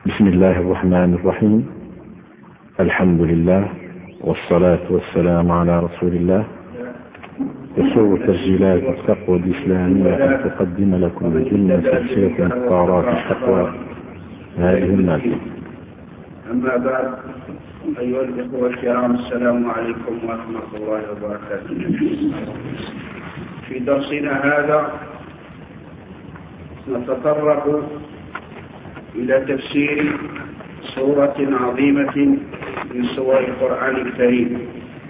بسم الله الرحمن الرحيم. الحمد لله والصلاة والسلام على رسول الله. يسر تسجيلات التقوى الإسلامية أن تقدم لكم ضمن سلسلة مختارات التقوى هذه المادة. أما بعد، أيها الإخوة الكرام، السلام عليكم ورحمة الله وبركاته. في درسنا هذا نتطرق إلى تفسير سورة عظيمة من سور القرآن الكريم،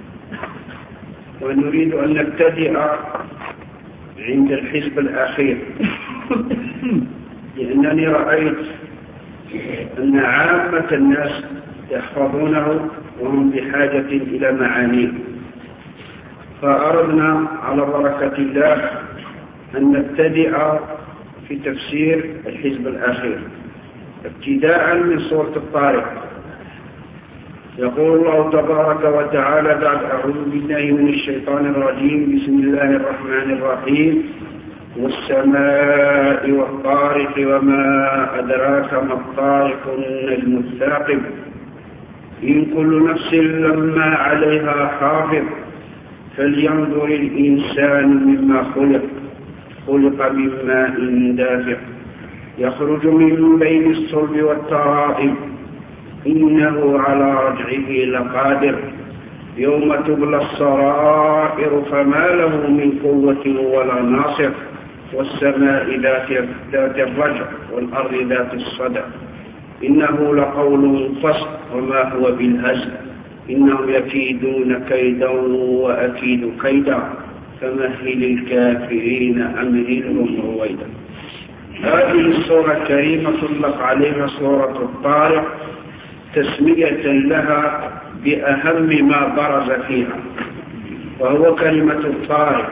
ونريد أن نبتدئ عند الحزب الأخير، لأنني رأيت أن عامة الناس يحفظونه وهم بحاجة إلى معانيه، فأردنا على بركة الله أن نبتدئ في تفسير الحزب الأخير ابتداء من سورة الطارق. يقول الله تبارك وتعالى بعد أعوذ بالله من الشيطان الرجيم: بسم الله الرحمن الرحيم: والسماء والطارق وما أدراك ما الطارق النجم الثاقب إن كل نفس لما عليها حافظ فلينظر الإنسان مما خلق من ماء دافق يخرج من بين الصلب والترائب إنه على رجعه لقادر يوم تبلى السرائر فما له من قوة ولا ناصر والسماء ذات الرجع والأرض ذات الصدع إنه لقول فصل وما هو بالهزل إنهم يكيدون كيدا وأكيد كيدا فمهل الكافرين أمهلهم رويدا. هذه السورة الكريمة تطلق عليها سورة الطارق تسمية لها بأهم ما برز فيها، وهو كلمة الطارق.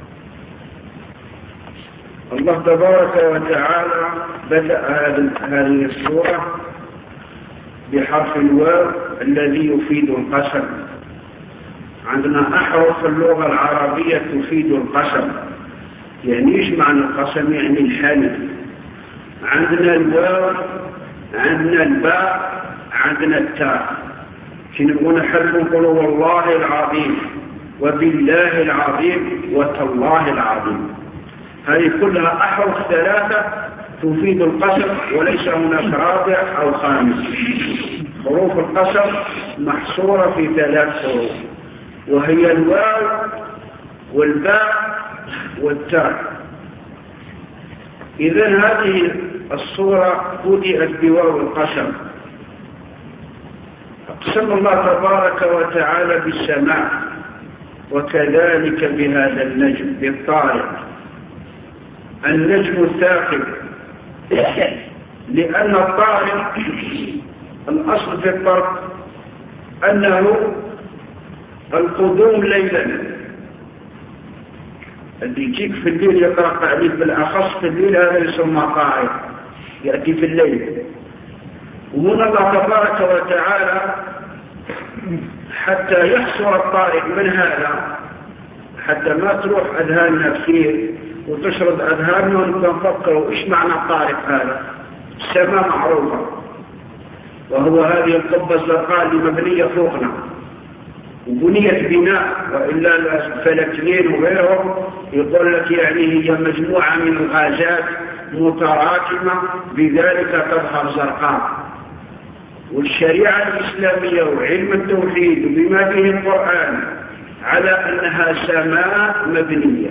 الله تبارك وتعالى بدأ هذه السورة بحرف الواو الذي يفيد القسم. عندنا أحرف اللغة العربية تفيد القسم، يعني إيش معنى القسم؟ يعني الحلف. عندنا الواو، عندنا الباء، عندنا التاء. نقول حلف نقولوا والله العظيم وبالله العظيم وتالله العظيم. هذه كلها أحرف ثلاثة تفيد القسم، وليس هناك رابع أو خامس. حروف القسم محصورة في ثلاث حروف، وهي الواو والباء والتاء. إذن هذه الصورة بدأت بواو القسم. أقسم الله تبارك وتعالى بالسماء، وكذلك بهذا النجم بالطارق النجم الثاقب، لأن الطارق الأصل في الطرق أنه القدوم ليلا، اللي يجيك في الليل يقرأ عليك، بالأخص في الليل هذا يسمى طارق، يأتي في الليل. وهنا الله تبارك وتعالى حتى يحصر الطارق من هذا، حتى ما تروح أذهاننا كثير وتشرد أذهاننا ونفكروا إيش معنى الطارق هذا. السماء معروفة، وهو هذه القبة الزرقاء اللي مبنية فوقنا وبنيت بناء، وإلا فلكين وغيرهم يقول لك يعني هي مجموعة من الغازات متراكمة بذلك تظهر زرقاء. والشريعة الإسلامية وعلم التوحيد بما فيه القرآن على أنها سماء مبنية،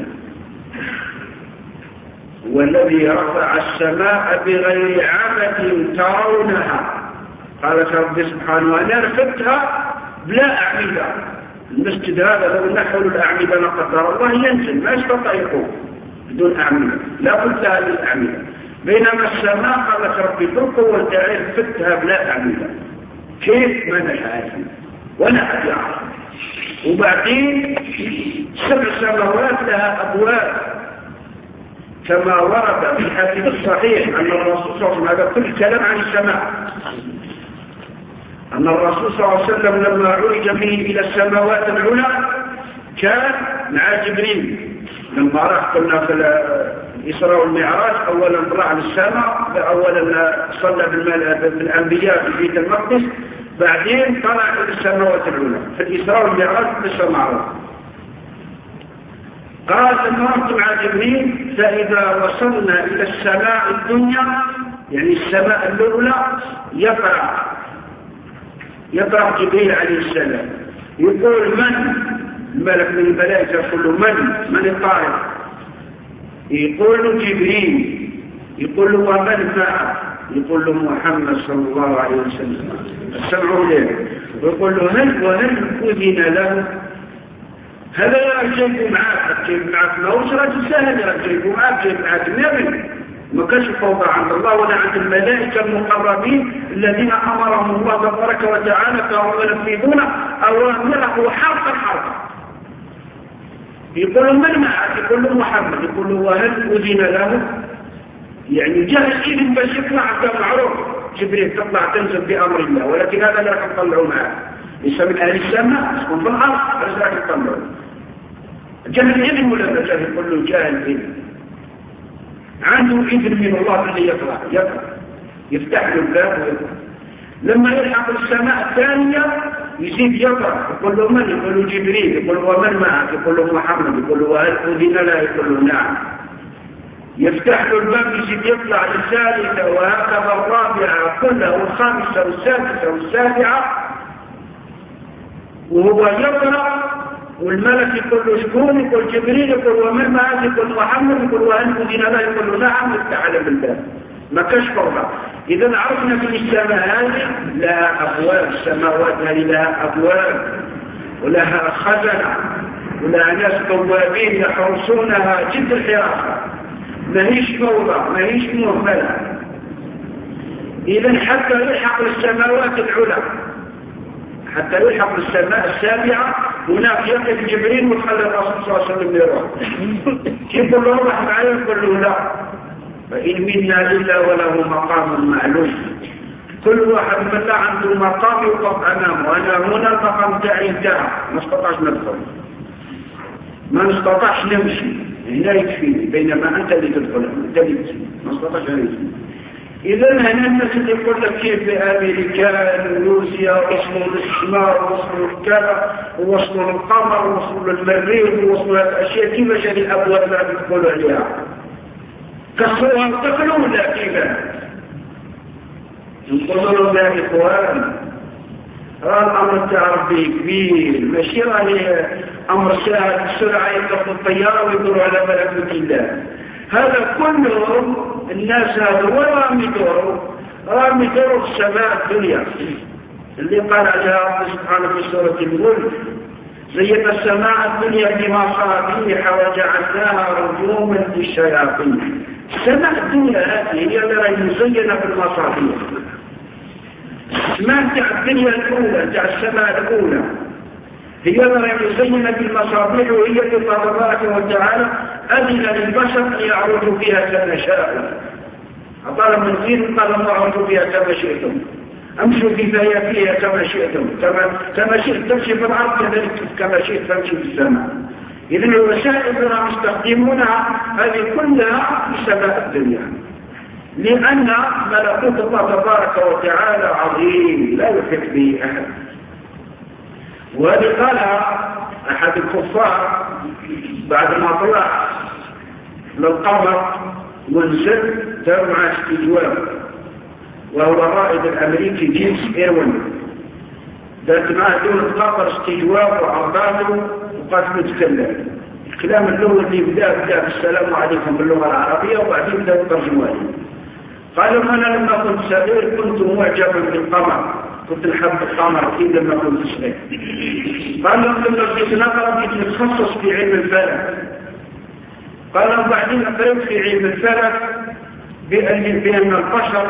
والذي رفع السماء بغير عمد ترونها. قالت رب سبحانه أنا رفعتها بلا أعمدة. المسجد هذا لو نحول الأعمدة لقدر الله ينزل، ما يستطيع يقوم بدون أعمدة، لا بد هذه الأعمدة. بينما السماء قالت ربي بالقوة تعالى رفعتها بلا أعمدة. كيف؟ ما نعرف ولا أحد يعرف. وبعدين 7 سماوات لها أبواب، كما ورد في الحديث الصحيح أن الرسول صلى الله عليه وسلم، هذا كل كلام عن السماء، أن الرسول صلى الله عليه وسلم لما عرج به إلى السماوات العلى كان مع جبريل لما راح كنا في الإسراء والمعراج أولا طلع للسماء، أولا صلى بالأنبياء في بيت المقدس، بعدين طلع إلى السماوات العلى في الإسراء والمعراج لسه معروف. قال لما رحت مع جبريل فإذا وصلنا إلى السماء الدنيا يعني السماء الأولى يقرأ جبريل عليه السلام يقول من الملك من الملائكة يقول له من الطارق؟ يقول له جبريل. يقول له ومن معه؟ يقول له محمد صلى الله عليه وسلم. السمع له ويقول له هل أذن له؟ هذا جايبه معك ما هوش راجل سهل، جايبه معك نبي، ما كانش فوضى عند الله ولا عند الملائكة المقربين الذين أمرهم الله تبارك وتعالى فهم ينفذون أوامره حرفا. يقول له من معك؟ يقول له محمد. يقول له وهل أذن له؟ يعني جهل إذن باش يطلع كان معروف جبريل تطلع تنزل بأمر الله، ولكن هذا لا راح يطلعوا معه، ليس من أهل السماء يسكن في الأرض بس راح يطلعوا. جهل إذن ولا جهل؟ يقول له جهل إذن، عنده إذن من الله اللي يطلع يفتح له الباب ويطلع. لما يلحق السماء الثانية يزيد يقرأ، يقول له من؟ يقول له جبريل. يقول له ومن معك؟ يقول له محمد. يقول له وهل أذن له؟ يقول له نعم. يفتح له الباب يزيد يطلع للثالثة وهكذا الرابعة كلها والخامسة والسادسة والسابعة وهو يقرأ، والملك يقول له شكون؟ يقول جبريل. يقول ومن معك؟ يقول محمد. يقول وهل أذن له؟ يقول له نعم. يفتح على الباب، ما كاش فوضى. إذا عرفنا في السماء هذه لها أبواب، السماوات هذه لها أبواب ولها خزنة ولها ناس بوابين يحرسونها جد الحراسة، ما هيش فوضى ما هيش مهملة. إذا حتى يلحق السماوات العلى، حتى يلحق السماء السابعة هناك يقف جبريل وخلى الرسول صلى الله عليه وسلم يروح. يقول له روح معي؟ يقول له لا، فإن منا إلا وله مقام معلوم. كل واحد منا عنده مقام يوقف أمامه. أنا هنا المقام تاعي انتهى، ما استطعش ندخل، ما نستطعش نمشي، هنا يكفيني، بينما أنت اللي تدخل، أنت اللي تمشي، ما استطعش نمشي. إذا هنا الناس اللي يقول لك كيف بأمريكا روسيا وصلوا للشمال ووصلوا للكذا ووصلوا للقمر ووصلوا للمريخ ووصلوا للأشياء، كيف هذه الأبواب اللي تدخلوا عليها؟ كسروها وتقلوا ولا كيف؟ انتظروا يا إخوان، الأمر تاع ربي كبير، ماشي راهي أمر سهل بسرعة يطلقوا الطيارة ويدوروا على ملكوت الله. هذا كله الناس هذا راهم يدوروا في السماء الدنيا اللي قال عليها رب سبحانه في سورة الملك زينا السماء الدنيا بمصابيح وجعلناها رجوما للشياطين. السماء الدنيا هذه هي اللي راهي مزينة بالمصابيح. السماء تاع الدنيا الأولى تاع السماء الأولى هي اللي راهي مزينة بالمصابيح، وهي اللي الله تبارك وتعالى أذن للبشر أن يعرجوا فيها كما شاءوا. أطال من دين قال الله اعرجوا فيها كما شئتم، امشوا فيها كما شئتم، كما شئت تمشي في الأرض كذلك كما شئت تمشي في السماء. إذن الوسائل اللي نستخدمونها هذه كلها في سماء الدنيا، لأن ملكوت الله تبارك وتعالى عظيم لا يحيط به أحد. وهذه قالها أحد الكفار بعد ما طلع للقمر ونزل دار مع استجواب، وهو الرائد الأمريكي جيمس إيروين، دارت معه دون القمر استجواب وعرضاته وقات متكلم. الكلام الأول اللي بدأ بالسلام عليكم باللغة العربية، وبعدين بدأ الترجمة. قالوا أنا لما كنت صغير كنت معجبا بالقمر، كنت نحب القمر كثير لما كنت صغير. قالوا لما بديت نقرأ بديت نتخصص في علم الفلك. قالوا بعدين قرأت في علم الفلك بأن البشر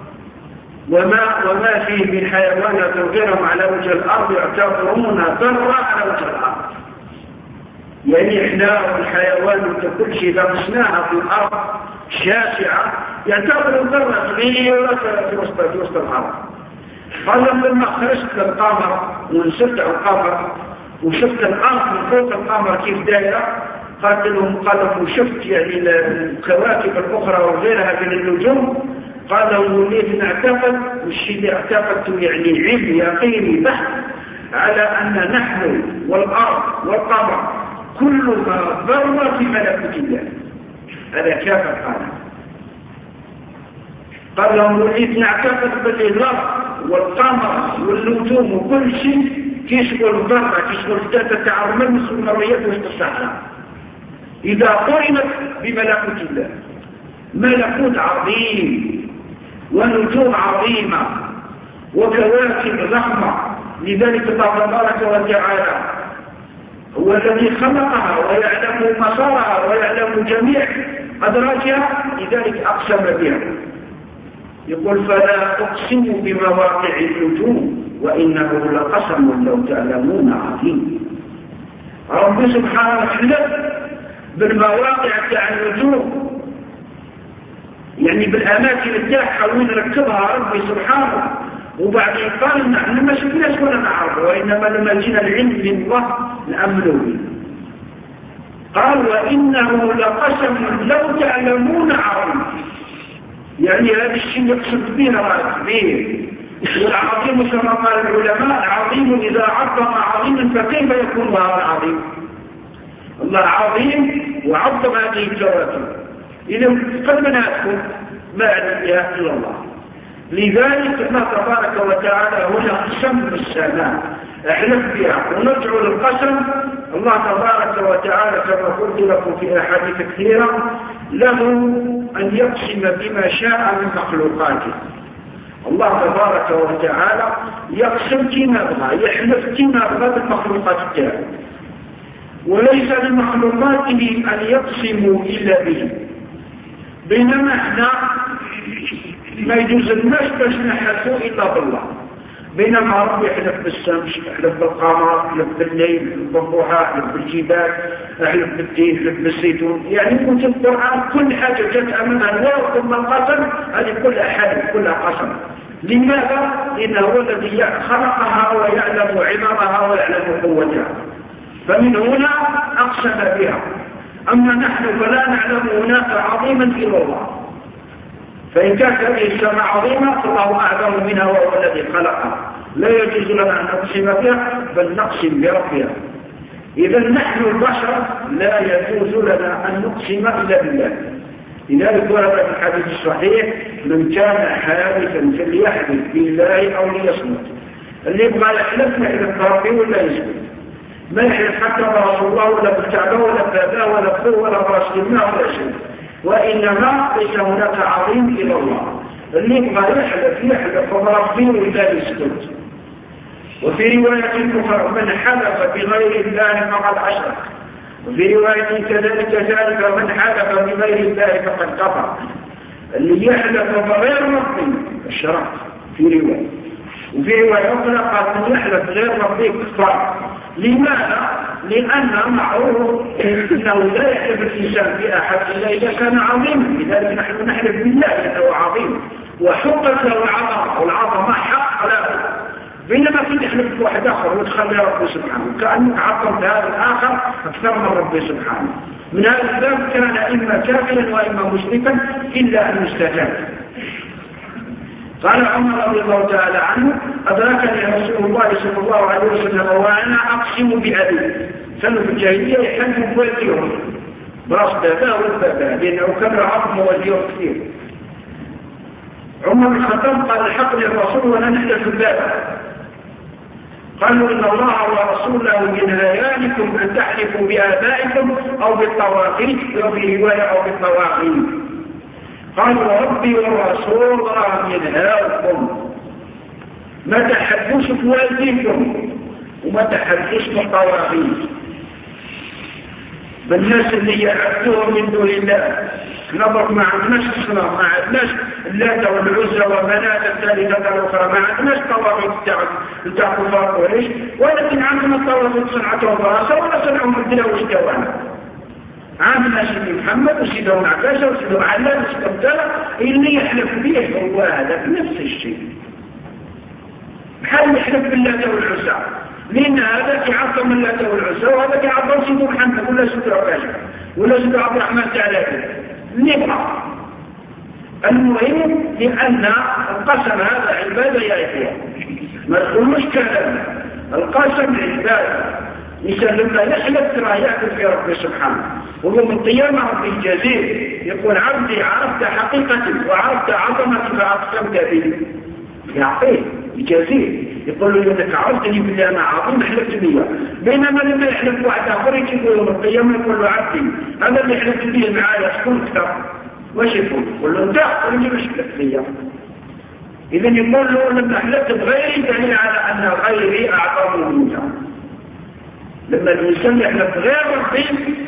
وما فيه من حيوانات غيرهم على وجه الأرض يعتبرون ذرة على وجه الأرض. يعني إحنا والحيوان كل شيء لمسناها في الأرض شاسعة يعتبر ذرة صغيرة في وسط الأرض. قالوا لما خرجت للقمر ونزلت على القمر وشفت الأرض من فوق القمر كيف دايرة، قال لهم شفت يعني الكواكب الأخرى وغيرها من النجوم؟ قال لهم وليت نعتقد، والشيء اللي اعتقدته يعني علم يقيني بحث على أن نحن والأرض والقمر كل ما ذرة في ملكوت الله. هذا كافر قال لهم وليت نعتقد بالإله والقمر والنجوم وكل شيء كيشغل ذرة كيشغل ذات تعرمل مثل مريات وسط الصحراء إذا قرنت بملكوت الله. ملكوت عظيم ونجوم عظيمة وكواكب ضخمة. لذلك الله تبارك وتعالى هو الذي خلقها ويعلم مسارها ويعلم جميع أدراجها، لذلك أقسم بها. يقول فلا أقسم بمواقع النجوم وإنه لقسم لو تعلمون عظيم. رب سبحانه حلف بالمواقع تاع النجوم، يعني بالأماكن التاعها وين ركبها ربي سبحانه. وبعدين قال نحن ما شفناش ولا نعرف، وإنما لما جينا العلم من الله نأمنوا به. قال وإنه لقسم لو تعلمون عظيم، يعني هذا الشيء يقصد به رأس كبير. والعظيم كما قال العلماء عظيم إذا عظم عظيما فكيف يكون هذا عظيم؟ الله عظيم وعظم هذه الكواكب، إذا قد نأكل ما علمها إلا الله. لذلك الله تبارك وتعالى هنا قسم بالسماء احلف بها. ونرجع للقسم الله تبارك وتعالى كما قلت لكم في أحاديث كثيرة له أن يقسم بما شاء من مخلوقاته. الله تبارك وتعالى يقسم كما يبغى، يحلف كما يبغى بالمخلوقات تاعه، وليس لمخلوقاته أن يقسموا إلا به. بينما احنا ما يجوز الناس باش نحلفوا إلا بالله. بينما ربي يحلف بالشمس، يحلف بالقمر، يحلف بالليل، يحلف بالضحى، يحلف بالجبال، يحلف بالدين، يحلف بالزيتون. يعني كنت القرآن كل حاجة جت أمامها الواو ثم القسم، هذه كلها حلف كلها قسم. لماذا؟ لأنه هو الذي خلقها ويعلم عظامها ويعلم قوتها، فمن هنا أقسم بها. أما نحن فلا نعلم هناك عظيما إلا الله، فإن كانت هذه السماء عظيمة فالله أعلم منها وهو الذي خلقها. لا يجوز لنا أن نقسم بها بل نقسم بربها. إذا نحن البشر لا يجوز لنا أن نقسم إلا بالله. لذلك ورد في الحديث الصحيح من كان حالفا فليحلف بالله أو ليصمت. اللي يبغى يحلف يحلف بربي ولا يصمت، ما يحلف حتى برسول الله ولا بالكعبة ولا باباه ولا بخوه ولا برسول الله ولا شيء. وإنما ليس هناك عظيم إلى الله. اللي يبغى يحلف بربي ولا يسكت. وفي رواية أخرى من حلف بغير الله فقد أشرك. وفي رواية كذلك من حلف بغير الله فقد كفر. اللي يحلف بغير ربي الشرك في رواية. وفي رواية أخرى قال من يحلف غير ربي كفر. لماذا؟ لأن معروف أنه لا يحلف الإنسان بأحد إلا إذا كان عظيما. لذلك نحن نحلف بالله لأنه عظيم وحقت له العظمة، والعظمة حق له. بينما كنت يحلف بواحد آخر وتخلي ربي سبحانه كأنك عظمت هذا الآخر أكثر من ربي سبحانه. من هذا الباب كان إما كافرا وإما مشركا إلا أن يستجاب. قال عمر رضي الله تعالى عنه أدركني رسول الله صلى الله عليه وسلم وأنا أقسم بأبي. كانوا في الجاهلية يحلفوا بوالديهم براس باباه والباباه لأنه كان عظم والديهم كثير. عمر بن الخطاب قال الحقني الرسول وأنا نحلف بابه. قالوا إن الله ورسوله ينهيانكم أن تحلفوا بآبائكم أو بالطواغيت، وفي رواية أو بالطواغيت. قالوا ربي والرسول ينهاكم ما تحدثوا بوالديكم وما تحدثوا بالطواغيت، بالناس اللي يعبدوهم من دون الله. نظر ما عندناش الصنم، ما عندناش اللات والعزى ومناة الثالثة الأخرى، ما عندناش طواغيت بتاع كفار قريش، ولكن عندنا الطواغيت صنعتهم براسة ولا صنعهم الدنيا واشتوانا. عندنا سيدي محمد وسيدهم عباسة وسيدهم علام وسيدهم تالة اللي يحلف به هو هذا نفس الشيء. بحال يحلف بالله والعزى. لأن هذا يعظم اللات والعزى وهذا يعظم سيد محمد ولا سيد عكاشة ولا سيد عبد الرحمن تعالى نبقى. المهم لأن القسم هذا عبادة يا إخوة، ما تقولوش كلام، القسم عبادة. مثال لما يحلف ترى يأكل في ربي سبحانه، ويوم القيامة ربي الجزيل يقول عبدي عرفت حقيقتي وعرفت عظمتي فأقسمت به، يعطيه الجزيل يقول له انك عرفتني بالله انا عظيم حلفت بيه. بينما لما يحلف واحد اخر يجي يوم القيامة يقول له عبدي هذا اللي حلفت به معايا شكون اكثر؟ واش يقول؟ يقول له انت اللي مش حلفت بيه. اذا يقول له لما حلفت بغيري دليل على ان غيري اعظم منك. لما الانسان يحلف غير ربي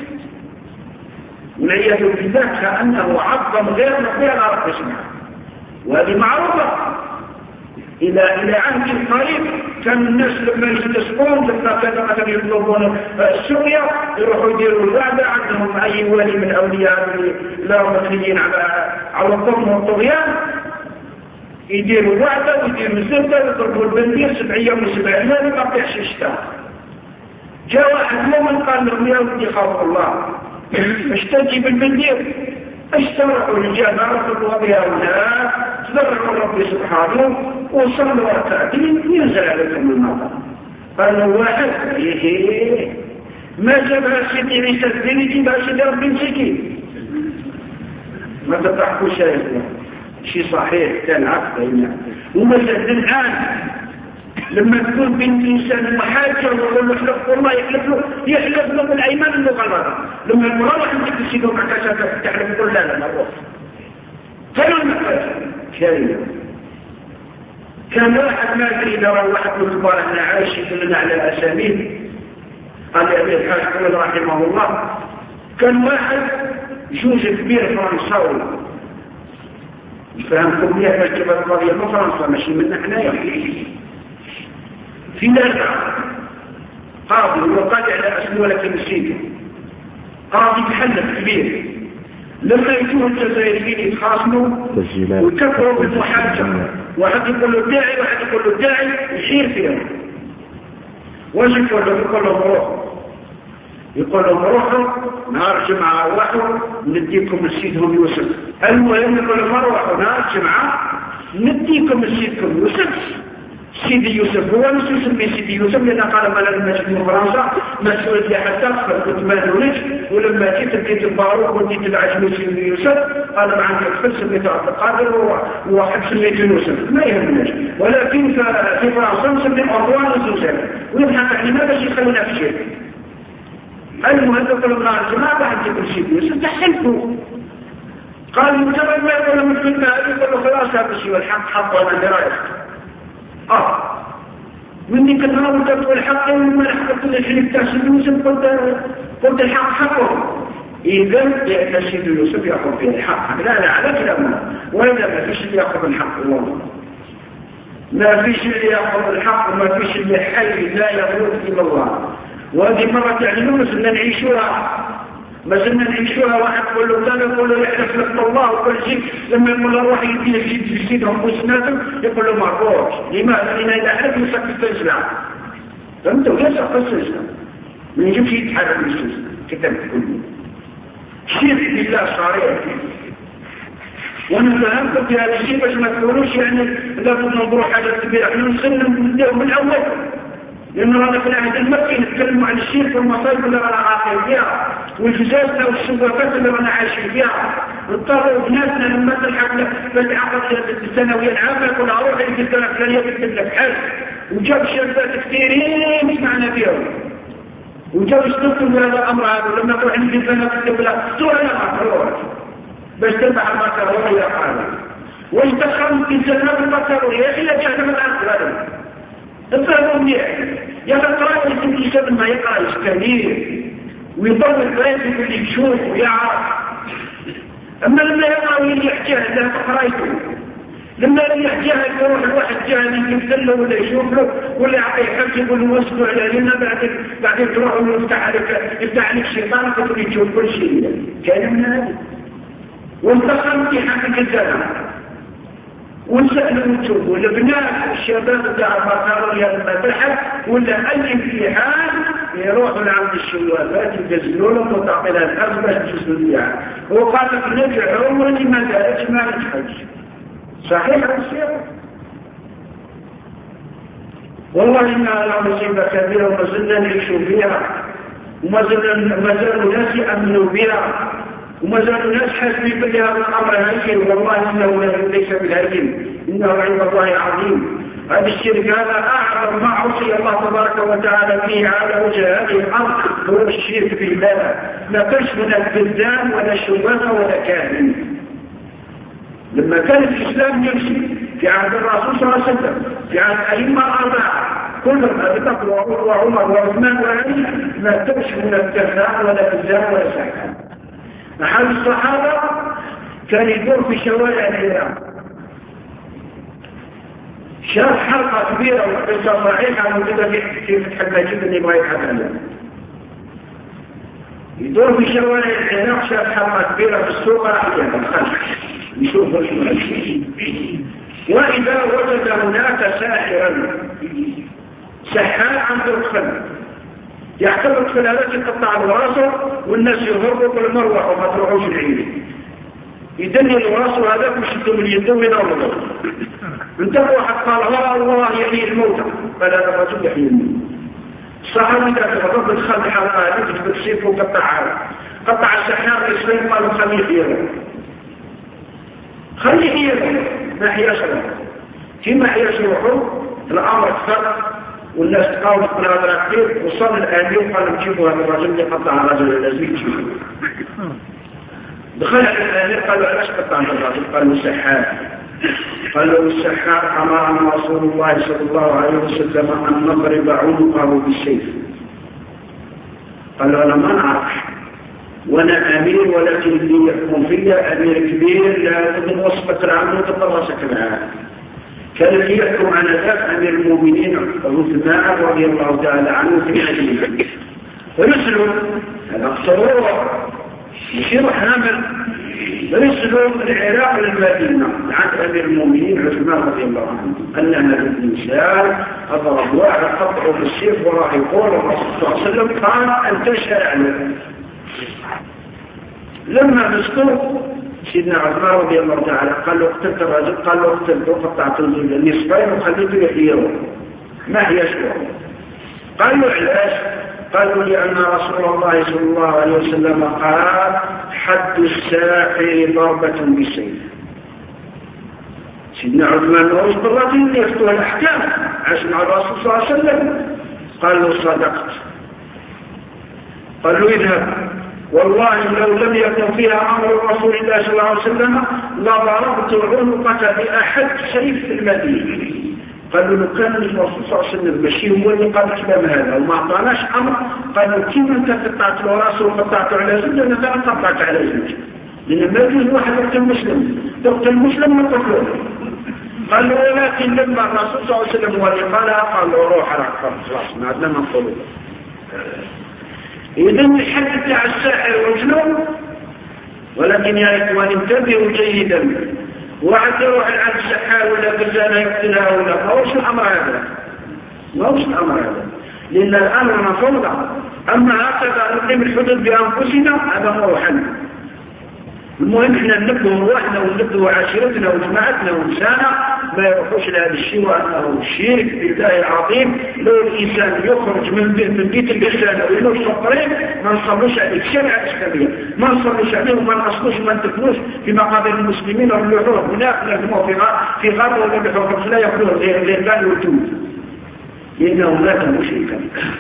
والعياذ بالله كانه عظم غير ربي على ربي سبحانه، وهذه معروفه. إلى عهد قريب كان الناس لما يستسقون لما كانوا مثلا يطلبون سوريا يروحوا يديروا الوعدة عندهم أي ولي من أولياء لا مخليين على الظلم والطغيان، يديروا الوعدة ويديروا الزبدة يضربوا البندير 7 يوم و7 ليالي ما بيحش الشتاء. جاء واحد يوم قال لهم يا ودي خاف الله اشتجي بالبندير، اشتركوا الجامعة رفضوا بها الناس تضرعوا ربي سبحانه وصلوا ركعتين ينزل عليكم المطر. قال له واحد ما جابها سيدي عيسى الدين يجيبها سيدي ربي مسكين. ما تضحكوا شيء صحيح كان عقل. ومثلا الآن لما تكون بنت إنسان محاجة ويقول له احلف والله يحلف له بالأيمان المغلظة. لما المراوح انت تسيبه مع كسافة تحلف يقول لا نروح فلا المحاجة كريمة. كان واحد ما أدري إذا واحد من كبار أهل عايش يدلنا على الأسامين. قال لي أبي الحاج قول رحمه الله كان واحد جوز كبير فرنساوي فهمكم ليه مجتبة القضية من فرنسا ماشي من نحن في نازع قاضي وقاضي على أسنوة كنسيته قاضي تحلف كبير. لما يجوه الجزائريين يتخاصموا ويكفروا بالمحاجة، واحد يقول له داعي واحد يقول له داعي يشير فيها. واش يقول له؟ يقول له روحوا نهار جمعة روحوا نديكم السيدهم يوسف. المهم يقول له روحوا نهار جمعة نديكم السيدكم يوسف. سيدي يوسف هو مش يسمي سيدي يوسف لأن قال ما لما جيت من فرنسا مسؤول لي حتى كنت ما نولج، ولما جيت بديت الباروك وديت العجمي سيدي يوسف قال معك الفل سميته عبد القادر وواحد سميته يوسف ما يهمناش، ولكن في فرنسا نسمي أنطوان وسوسن ونبحث عن لماذا يخلينا في شيء. المهم يقول لهم نهار الجماعة بعد يقول سيدي يوسف تحلفوا. قال مجرد ما يقول من الفيلم هذه يقول له خلاص هذا الشيء والحق حق وانا دراية مني كثيرا وقلت الحق وما لحقت الحلف تحسد يوسف قلت الحق حقه. إذا يأتشد يوسف يأخذ فيه الحق. لا على كلامه وإذا ما فيش اللي يأخذ الحق والله ما فيش اللي يأخذ الحق وما فيش اللي حي لا يموت إلا الله. وهذه مرة تعلمون سنة نعيشوها واحد يقول له لا يقول له يحلف لك الله وكل شيء. لما يقول له روح يدي لك سيدهم وسناتهم يقول له ما روحش. لماذا؟ لأن إذا حلف يسقط الإسلام. فهمتوا؟ يسقط الإسلام ما يجبش يتحرك الإسلام كتاب كله شرك بالله صريح. وانا فهمت في هذا الشيء باش ما تقولوش يعني لابد ننظروا حاجة كبيرة. احنا نسلم من الأول لأنه رانا في العهد المكي نتكلموا عن الشرك والمصائب اللي رانا عاقلين فيها والفساد والشبهات اللي رانا عايشين فيها. اضطروا بناسنا لما تلحق بالعقد السنوية العامة يقول اروح في السنة الفلانية بكتب لك حل وجاب شابات كثيرين مش معنا فيهم وجاب اشتغلوا بهذا الأمر هذا. لما تروح في السنة تكتب لك تروح لما تروح باش تنفع المكر وهي قادم ويتخلوا في السنة المكر يا أخي لا جهنم الأرض الفهم منيح يتقرأ يكتب الكتاب ما يقرأ إشكالية ويطلق رأيته اللي يشوف ويعرف. أما لما يقرأ واللي يحجاه لا تقرأيته لما يحجاه يروح الواحد جاهل يكتب له ولا يشوف له ولا يعطيه حج يقول له واسكوا على لنا بعدين تروح ويفتح عليك الشيطان فتقول تشوف كل شيء كان من هذا وانتقم في حق الزمان. ونسأل ونشوف والبنات الشباب تاع البكالوريا المتاحف ولا أي امتحان يروحوا لعند الشوافات يجزلوا لهم وتعطي لها الأرض باش تجزلوا ليها. وقال لك نرجع عمرني ما دارتش ما نتحج. صحيح الشيخ؟ والله إنها مصيبة كبيرة وما زلنا نعيش فيها وما زالوا ناس يأمنوا بها وما زالوا ناس حاسبين بلي هذا الأمر هين. والله إنه ليس بالهين، إنه عند الله عظيم. هذا الشرك هذا أعظم ما عصي الله تبارك وتعالى فيه على وجه هذه الأرض هو الشرك بالله. لا تشمل البلدان ولا شبهة ولا كاهن. لما كان الإسلام يمشي في عهد الرسول صلى الله عليه وسلم في عهد الأئمة الأربعة كلهم أبي بكر وعمر وعثمان وعلي لا تشمل الكفاء ولا بلدان ولا سكن. أحد الصحابة كان يدور في شوارع العراق، شاف حلقة كبيرة وقصة صحيحة موجودة في فتح المجيد اللي يبغى يبحث عنها. يدور في شوارع العراق شاف حلقة كبيرة في السوق راح يشوف وإذا وجد هناك ساحرا سحار عنده الخل يحتفظ في الهلاك يقطع الوراثة والناس يهربوا بالمروح وما تروحوش العين يدني الوراثة هذاك مش يدوم اليدوم ينوروا انتبهوا حتى قال الله يحيي الموتى فلا الرجل يحيي الموتى. الصحابة إذا تفضل الخل حلقة يجب بالسيف وقطعها قطع السحار الإسلام قالوا خليه خيره خليه خيره ما حياش له كما حياش روحه الأمر اكثر والناس تقاوم هذا كثير وصل الآمير وقال نجيبوا هذا الرجل اللي قطع الرجل الذي دخل الآمير قالوا علاش قطع هذا الرجل قالوا السحار قالوا السحار أمرنا رسول الله صلى الله عليه وسلم أن نضرب عنقه بالسيف. قالوا أنا ما نعرف وانا امير ولكن اللي يحكم فيا امير كبير لا تكون وصفة عنه تطرسك معاه. كان اللي يحكم على ذلك امير المؤمنين عثمان رضي الله تعالى عنه في مدينة ويرسلوا هذا الصروره يصير حامل يرسلوا من العراق للمدينة عند امير المؤمنين عثمان رضي الله عنه ان هذا الانسان اضرب واحد قطعه بالسيف وراح يقول الرسول صلى الله عليه وسلم قال انت شاعر. لما مسكوه سيدنا عثمان رضي الله تعالى قال له اقتلت الرجل قال له اقتلته قطعت النصفين وخليته يحييه ما هي شوى. قال له علاش؟ قالوا لأن رسول الله صلى الله عليه وسلم قال حد الساحر ضربة بالسيف. سيدنا عثمان رضي الله عنه يفتوى الأحكام عشان مع الرسول صلى الله عليه وسلم قال له صدقت. قال له اذهب والله لو لم يكن فيها أمر رسول الله صلى الله عليه وسلم لضربت عنقك بأحد سيف في المدينة. قالوا له كان الرسول صلى الله عليه وسلم ماشي هو اللي قال الكلام هذا وما اعطاناش امر. قالوا كيف انت قطعت له راسه وقطعته على زوج؟ انا كان قطعت على زوج لان ما يجوز واحد يقتل مسلم تقتل مسلم ما تقتله. قال له ولكن لما الرسول صلى الله عليه وسلم هو اللي قالها قال له روح راح خلاص ما عندنا نقتله. إذن الحد بتاع الساحر وجنون. ولكن يا إخوان انتبهوا جيدا واحد يروح عند السحار ولا بزانة يقتلها ولا ما هوش الأمر هذا ما هوش الأمر هذا لأن الأمر مفروض. أما هكذا نقيم الحدود بأنفسنا هذا هو حل. المهم احنا ننبه روحنا وننبه عشيرتنا وجماعتنا ونسانا ما يروحوش لهذا الشيء وأنه الشرك بالله العظيم. لو الإنسان يخرج من بيت الإسلام ويلوش الطريق ما نصلوش عليه الشريعة الإسلامية ما نصلوش عليه وما نقصلوش وما نتكلوش في مقابل المسلمين ونلوحوه هناك نلزموه في غرب ونلوحوه لا يأخذوه غير قال والجود لأنه مات مشركا.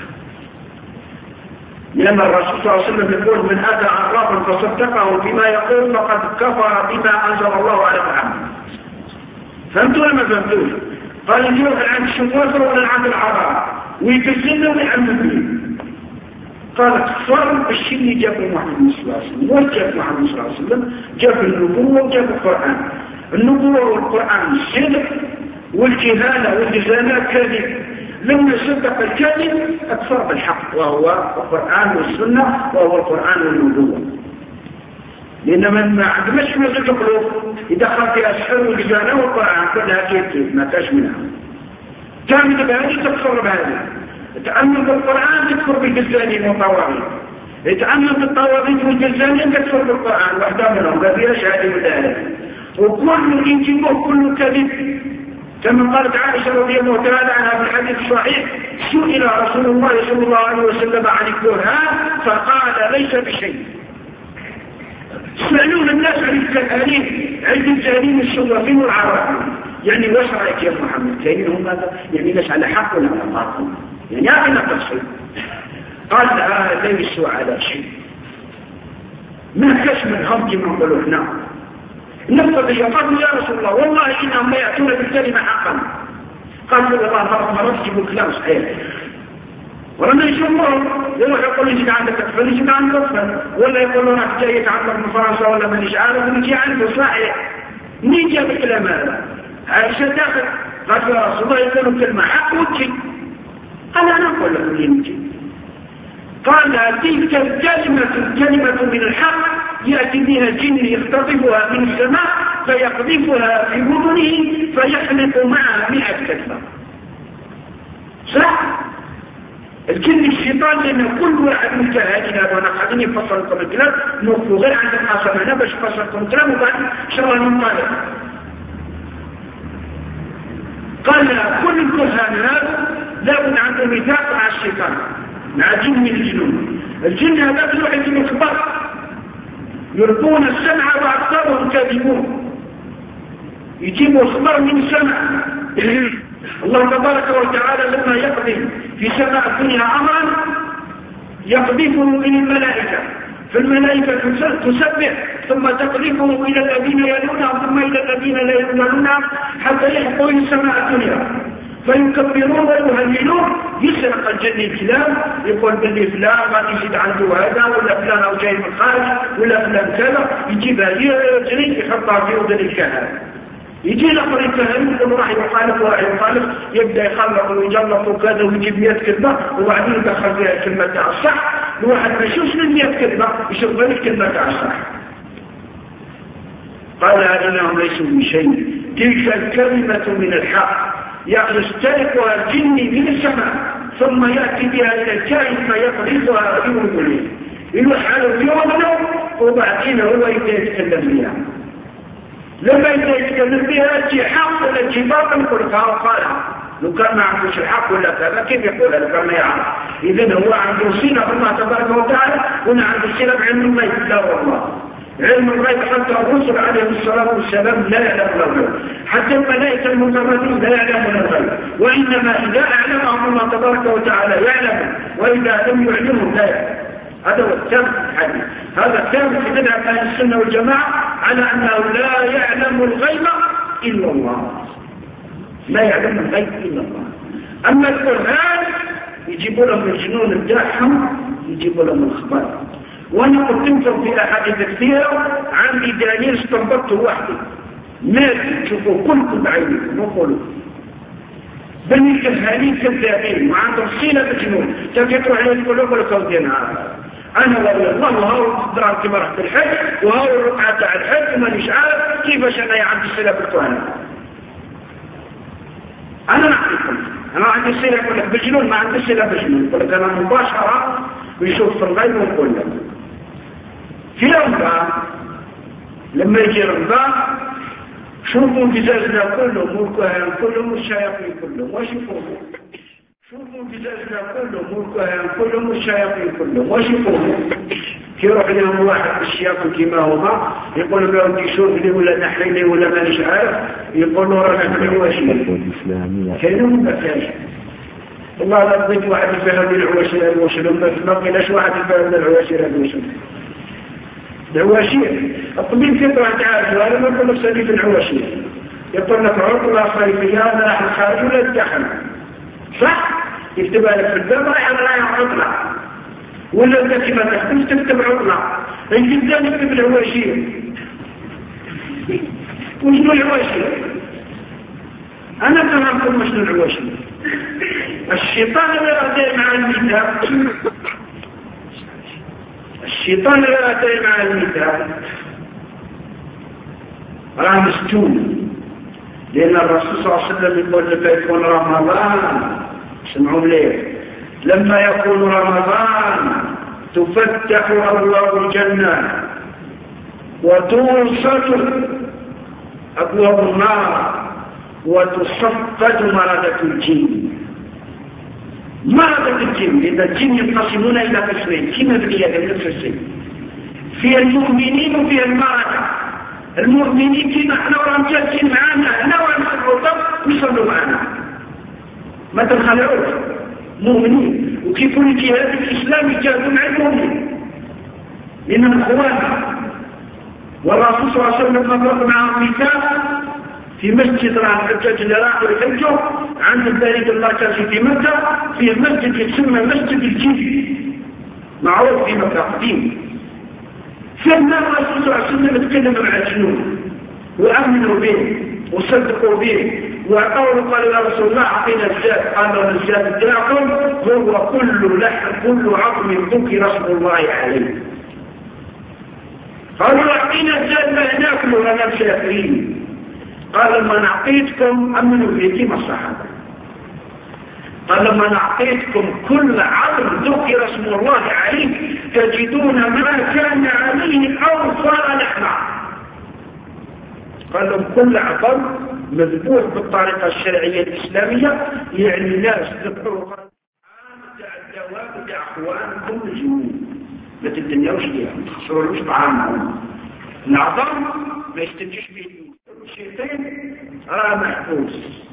لأن الرسول صلى الله عليه وسلم يقول من أتى عرافا فصدقه بما يقول فقد كفر بما أنزل الله على محمد. فهمتوا ولا ما فهمتوش؟ قال اللي يروح عند الشوافر ولا عند العراف ويكسلنا ويعمل قال كفر الشيء اللي جابه محمد صلى الله عليه وسلم. وجاب محمد صلى الله عليه وسلم جاب النبوة وجاب القرآن. النبوة والقرآن صدق والكهانة والجزانة كذب. لما صدق الكذب أكثر بالحق وهو القرآن والسنة وهو القرآن والنبوة. لأن من ما عندمش مثل القلوب يدخل فيها السحر والجزانة والقرآن كلها كيف ما كاش منها. تعمل بهذه تكفر بهذه، تأمل بالقرآن تكفر بالجزانين والطواغيت، تأمل بالطواغيت والجزانين تكفر بالقرآن واحدة منهم ما فيهاش هذه والآية. وكل يجيبه كل كذب كما قالت عائشة رضي الله تعالى عنها في الحديث الصحيح: سئل رسول الله صلى الله عليه وسلم عن الكهان فقال ليس بشيء. سألون الناس عن الكهانين عند الجاهلين الشرافين والعرب، يعني وش رأيك يا محمد؟ كاينين هم هذا يعني ناس على حق ولا على باطل؟ يعني أعطينا تفصيل. قال لا ليسوا على شيء، ما كاش من هم كما نقولوا احنا نفضل. قالوا يا رسول الله والله إنهم لا يأتون بالكلمة حقا. قالوا الله مرات يجيبوا الكلام صحيح، ولما يشوفون يروح يقول يجيب عندك أطفال يجيب عندك أطفال، ولا يقولون أنك جاي يتعلم من فرنسا ولا من إشعار ونجي عنده صحيح. مين جاب الكلام هذا؟ عائشة داخل قالت يا رسول الله يقولوا كلمة حق وجي. قال أنا أقول لكم ينجي. قال تلك الكلمة من الحق يأتي بها الجن يختطفها من السماء فيقذفها في بطنه فيخلق معها 100 كلمة. صح؟ الجن الشيطان لأن كل واحد من الكهانين هذا وانا قاعدين يفصل لكم الكلام نوقفوا غير عند الناس هنا باش نفصل لكم الكلام وبعد إن شاء الله ننطلق. قال كل الكهان هذا لابد عنده ميثاق مع الشيطان، مع جن من الجنون. الجن هذا كل واحد يجيب الخبر يلقون السمع وأكثرهم كاذبون، يجيبوا الخبر من السمع. الله تبارك وتعالى لما يقضي في سماء الدنيا أمرا يقذفه إلى الملائكة، فالملائكة تسبح ثم تقذفه إلى الذين يلونهم ثم إلى الذين لا يلونهم حتى يحقوا إلى سماء الدنيا فيكبرون ويهللون. يسرق الجن الكلام يقول باللي فلان غادي يزيد عنده هذا ولا فلان أو جاي من الخارج ولا فلان كذا، يجيبها يجري يحطها في أذن الكهان. يجي الأخر الكهان يقول راح يخالف وراح يخالف، يبدأ يخلق ويجلط وكذا ويجيب 100 كلمة وبعدين يدخل فيها الكلمة تاع الصح. الواحد ما يشوفش من 100 كلمة يشوف غير الكلمة تاع الصح. قال إنهم ليسوا بشيء، تلك الكلمة من الحق يسترقها الجن من السماء ثم يأتي بها إلى الكائن فيقذفها في وجهه يروح على اليوم وبعدين هو يتكلم بها. لما يتكلم بها تجي حق ولا تجي باطل كلها وقالها. لو كان ما عندوش الحق ولا كذا كيف يقولها لو كان ما يعرف؟ إذن هو عنده صلة بالله تبارك وتعالى وأنا عنده صلة بعلم الغيب. لا والله علم الغيب حتى الرسل عليهم الصلاة والسلام لا يعلمون الغيب، حتى الملائكة المقربين لا يعلمون الغيب، وإنما إذا أعلمهم الله تبارك وتعالى يعلم، وإذا لم يعلمهم لا يعلم. هذا هو الثابت في الحديث. هذا الثابت في مذهب أهل السنة والجماعة على أنه لا يعلم الغيب إلا الله، لا يعلم الغيب إلا الله. أما القرآن يجيبوا لهم الجنون بتاعهم يجيبوا لهم الخبر. وانا قدمتم في احاديث كثيره عندي دليل استنبطته وحدي ما تشوفوا كلكم بعينكم وقولوا بني الكهانين كذابين وعندهم صله بالجنون. تجي تروح للقلوب والكودينها انا والله الله وهو الدرهم كما رحت الحج وهو الرقعه تاع الحج ومانيش عارف كيفاش انا عندي صله بالكهنه. انا نعطيكم انا عندي صله بالجنون ما عندي صله بالجنون، يقول لك انا مباشره ويشوف في الغيب ويقول لك في رمضان لما يجي رمضان شوفوا جزازنا كلهم والكهان كلهم والشياطين كلهم وشوفوه. شوفوا جزازنا كلهم والكهان كلهم والشياطين كلهم وشوفوه. يروح لهم واحد بالشياطين كما هما يقول لهم يشوف لي ولا نحن لي ولا مانيش عارف، يقول له رانا في العواشر كانوا ما كانش. والله لا تضيف واحد يفهم العواشر المسلم ما قيلاش واحد يفهم العواشر المسلم. العواشر الطبيب فطرة تعالج وأنا ما أقول لك سبيل العواشر يقول لك عطلة صيفية أنا راح الخارج ولا الدخل صح؟ يكتبها لك في الباب رايح عطلة ولا أنت كما تخدم تكتب عطلة الجدان يكتب العواشر. وشنو العواشر؟ أنا فهمكم وشنو العواشر. الشيطان لا يأتي مع المثال، الشيطان لا يأتي مع المثال راه مستون، لأن الرسول صلى الله عليه وسلم يقول لما يكون رمضان، اسمعوا مليح، لما يكون رمضان تفتح أبواب الجنة وتوصل أبواب النار وتصفد مردة الجن. مردة الجن، لأن الجن ينقسمون إلى قسمين كما باليد نفس الشيء، في المؤمنين وفي المردة. المؤمنين كما احنا وراهم جالسين معانا هنا ونسمعوا طب ويصلوا معنا، ما تنخلعوش مؤمنين، وكيف الجهاد الإسلامي جاهدوا مع المؤمنين لأنهم اخوانا. والرسول صلى الله عليه وسلم مضى معهم ميثاق في مسجد الحجاج اللي راحوا يحجوا عند البريد المركزي في مكة، في مسجد يسمى مسجد الجن معروف في مكة قديم. فلما الرسول صلى الله عليه وسلم تكلم مع الجنود وأمنوا به وصدقوا به وقالوا قالوا يا رسول الله أعطينا الزاد. قال لهم الزاد بتاعكم هو كل لحم كل عظم ذكر اسم الله عليه. قالوا أعطينا الزاد ما ناكله ولا مسافرين. قال لما نعطيتكم أمنوا به كما الصحابة. قال لما نعطيتكم كل عظم ذكر اسم الله عليه تجدون ما كان عليه أو صار لحما. قال لهم كل عظم مذبوح بالطريقة الشرعية الإسلامية، يعني ناس ذبحوا تاع الدواب تاع أخوانكم الجنود، ما تدنياوش ليها، ما تخسروش طعامهم. العظم ما يستنجش به الشيطان، راه محبوس.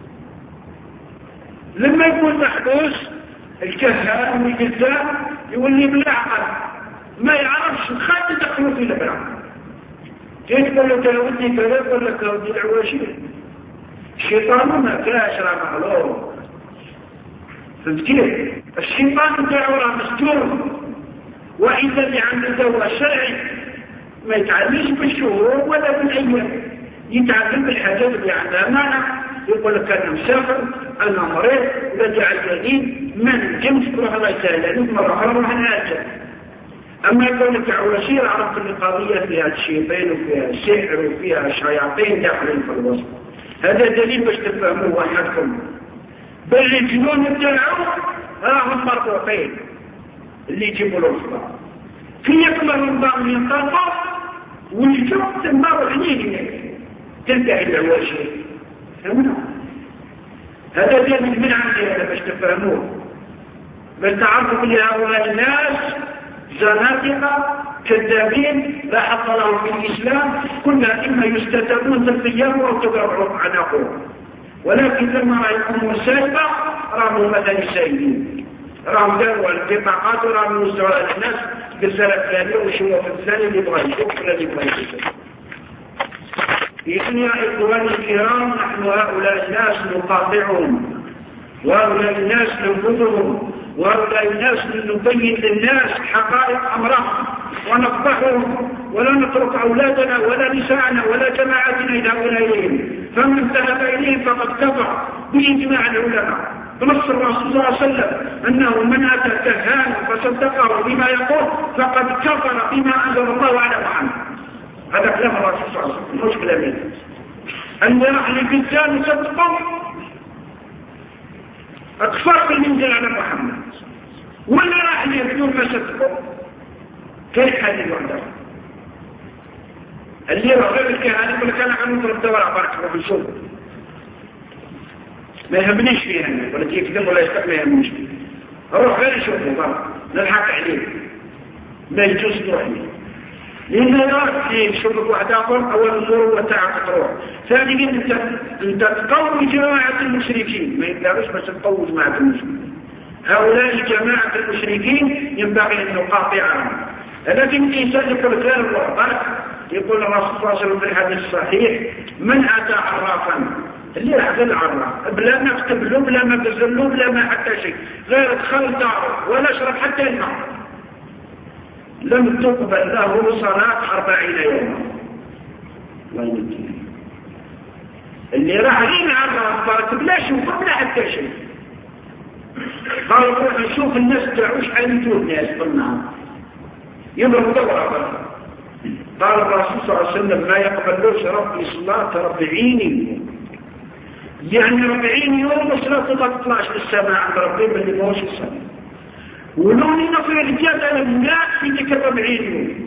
لما يكون محبوس الكهان والجزام يولي بالعقل ما يعرفش خاطر يدخلوا في الابرام. كيف تقول له تلودي كذا يقول لك ودي العواشير. الشيطان ما كاش راه معلوم، فهمت كيف؟ الشيطان بتاعه راه مستور، واذا اللي عنده دواء شرعي ما يتعلمش بالشهور ولا بالايام، يتعلم بالحاجات اللي عندها معنى. يقول لك انا مسافر، انا مريض، رجع الجديد ما نجمش تروح الله يسهل مرة اخرى راح نعالجه. اما يقول لك عواشير عرفت ان القضيه فيها الشيطان وفيها السحر وفيها شياطين داخلين في الوسط. هذا دليل باش تفهموه وحدكم. بل الجنون بتاعه راهم مربوطين اللي يجيبوا له الصباح في يكمل رمضان ينطلق ويجوا تنباروا حنين تنتهي العواشير. فهمنا؟ هذا دليل من عندي هذا باش تفهموه، بل تعرفوا بلي هؤلاء الناس زنادقة كذابين لا حق لهم في الإسلام، كنا إما يستتبون تلقيهم أو تقرعوا عناقهم. ولكن لما يقوموا سابقا راموا مثل سيدين، راموا داروا البطاقات وراموا يوزعوا الناس بالسنة الثانية وشوفوا في الثانية اللي يبغى يشوف ولا اللي يبغى يشوف. إذن يا إخواني الكرام نحن هؤلاء الناس نقاطعهم، وهؤلاء الناس ننبذهم، وهؤلاء الناس نبين للناس حقائق أمرهم ونفضحهم، ولا نترك أولادنا ولا نساءنا ولا جماعتنا يذهبون إليهم. فمن ذهب إليهم فقد كفر بإجماع العلماء. بنص الرسول صلى الله عليه وسلم أنه من أتى كهانا فصدقه بما يقول فقد كفر بما أنزل الله على محمد. هذا كلام الرسول صلى الله عليه وسلم مش كلامي. أن نحن الإنسان نصدقه أكفر بالمنزل على محمد، ولا راح بدون ما صدقه. كيف هذه الوحدة؟ اللي يروح غير الكهانة يقول لك أنا عم نضرب دواء بارك الله في الشغل ما يهمنيش فيها، ولا يكذب ولا يستقبل ما يهمنيش فيها. أروح غير يشوفه بارك نضحك عليه، ما يجوز تروحني لأن يراك يشوفك واحد آخر. أول أمور وتعب تروح. ثانيا أنت تقوي جماعة المشركين، ما يقدرش بس تقوي جماعة المشركين. هؤلاء جماعة المشركين ينبغي أن نقاطعهم. لكن الإنسان يقول غير الله، يقول الرسول صلى الله عليه وسلم في الحديث الصحيح من أتى عرافا، اللي راح العراف بلا ما اكتب له بلا ما بزل له بلا ما حتى شيء، غير دخل داره ولا اشرب حتى الماء، لم تقبل له صلاة 40 يوما. الله يمكن اللي راح غير عرف بلا شوف بلا حتى شيء. قالوا روح نشوف الناس تعوش حالته الناس بالنهار يضرب دورة قال الرسول صلى الله عليه وسلم ما يقبلوش ربي صلاة 40 يوم، يعني 40 يوم الصلاة ما تطلعش للسماء عند ربي اللي ما هوش السماء، ولو نفي الجد أنا مات في ذيك 40 يوم،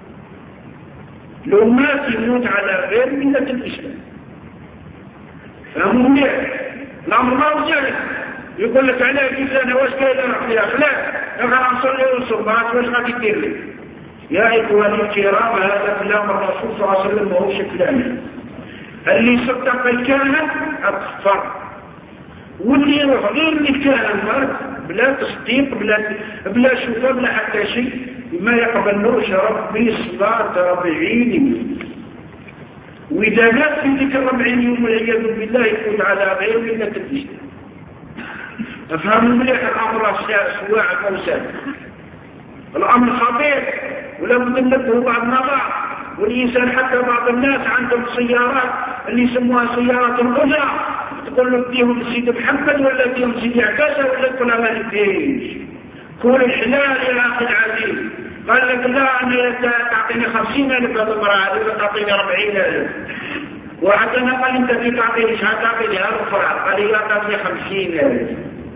لو مات يموت على غير ملة الإسلام. فهم الأمر ما هو جالس يقول لك عليه كيسانة واش كاين يا أخلاق أنا نصلي والصبات واش غادي دير لي؟ يا إخواني الكرام هذا كلام الرسول صلى الله عليه وسلم وهو شكلاني. اللي صدق الكاهن أكفر، واللي يروح غير الكاهن بلا تصديق بلا شوفه بلا حتى شيء ما يقبلوش ربي صلاة 40 يوم. وإذا مات في ذيك 40 يوم والعياذ بالله يفوت على غير ملة الإسلام. افهموا مليح الأمر سواء أو سابق، الأمر خطير ولا بد ننبهوا بعضنا بعض. والإنسان حتى بعض الناس عندهم سيارات اللي يسموها سيارات الأجرة، تقول له اديهم سيد محمد ولا اديهم سيد عكاشة ولا تقول ما نديش، كون الحلال يا أخي العزيز. قال لك لا أنا تعطيني 50,000 هذا المرأة ولا تعطيني 40,000. وعندنا قال انت في تعطيني شهر تعطيني 1000 فرع، قال لي لا تعطيني 50,000.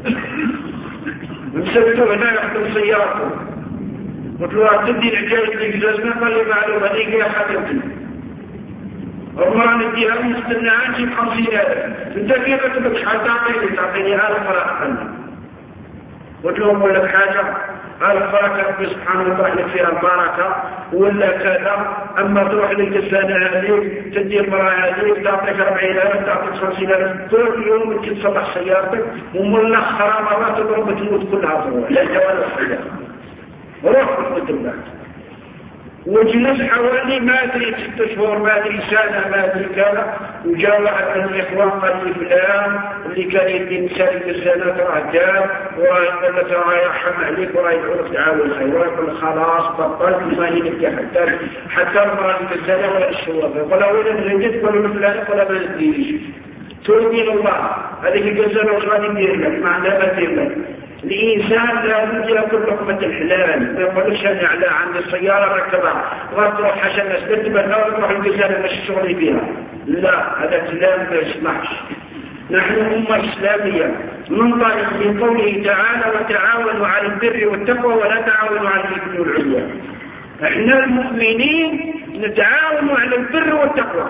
مسكته هنا يخدم سيارته، قلت له تدي الحكاية اللي جزازنا، قال لي معلوم هذيك يا خدمتي والله نديها مستنى عنشي 50,000. انت كيف تبقى شحال تعطيني 1000 فرع. قلت لهم ولا بحاجة قال البركة ربي سبحانه وتعالى فيها البركة ولا كذا، أما تروح للجسانة هذه تدي المرأة هذه تعطيك 40,000 تعطيك 50,000 كل يوم تصلح سيارتك وملخرة مرات تضرب تموت كلها تروح لا جوال السيارة روح بالمدربات. وجلس حوالي ما أدري 6 شهور ما أدري سنة ما أدري كذا، وجاء واحد من الإخوان قال لي فلان اللي كان يدي نساء الجسانات راه جاب وراه قال لك راه يرحم عليك وراه يدعوك تعاون الخير، ويقول خلاص بطلت ما يدك حتى المرأة الجسانة ولا الشواب ولا وين نجد ولا فلان ولا ما نديش تودي الله هذيك الجسانة وش غادي ندير لك ما عندها ما ندير لك. الإنسان لابد يأكل لقمة الحلال، ما يقولش أنا على عند السيارة ركبها وتروح حاجة الناس تتبنى وتروح الجزائر مش شغلي فيها، لا هذا كلام ما يسمحش. نحن أمة إسلامية ننطلق من قوله تعالى وتعاونوا على البر والتقوى ولا تعاونوا على الإثم والعدوان. احنا المؤمنين نتعاون على البر والتقوى،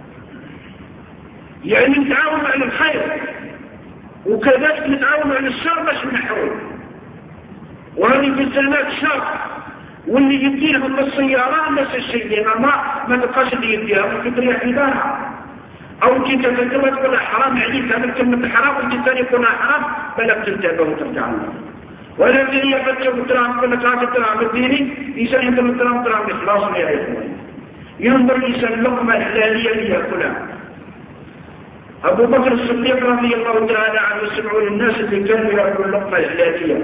يعني نتعاون على الخير وكذلك نتعاون على الشر باش نحول. وهذه بالسلامات الشر واللي يديهم بالسيارة نفس الشيء ما تبقاش اللي يديها ممكن تريح لها او كنت تتكلم تقول حرام عليك هذا الكلمة حرام وانت ثاني يقول حرام بلغ تنتبه وترجع الله. ولا الذي يفتح الترام يقول لك هذا الترام الديني إنسان يقول الترام إخلاص يا إخوان. ينظر الإنسان اللقمة الحلالية اللي يأكلها. أبو بكر الصديق رضي الله تعالى عنه سمعوا للناس اللي كانوا يأكلوا اللقمة الحلالية.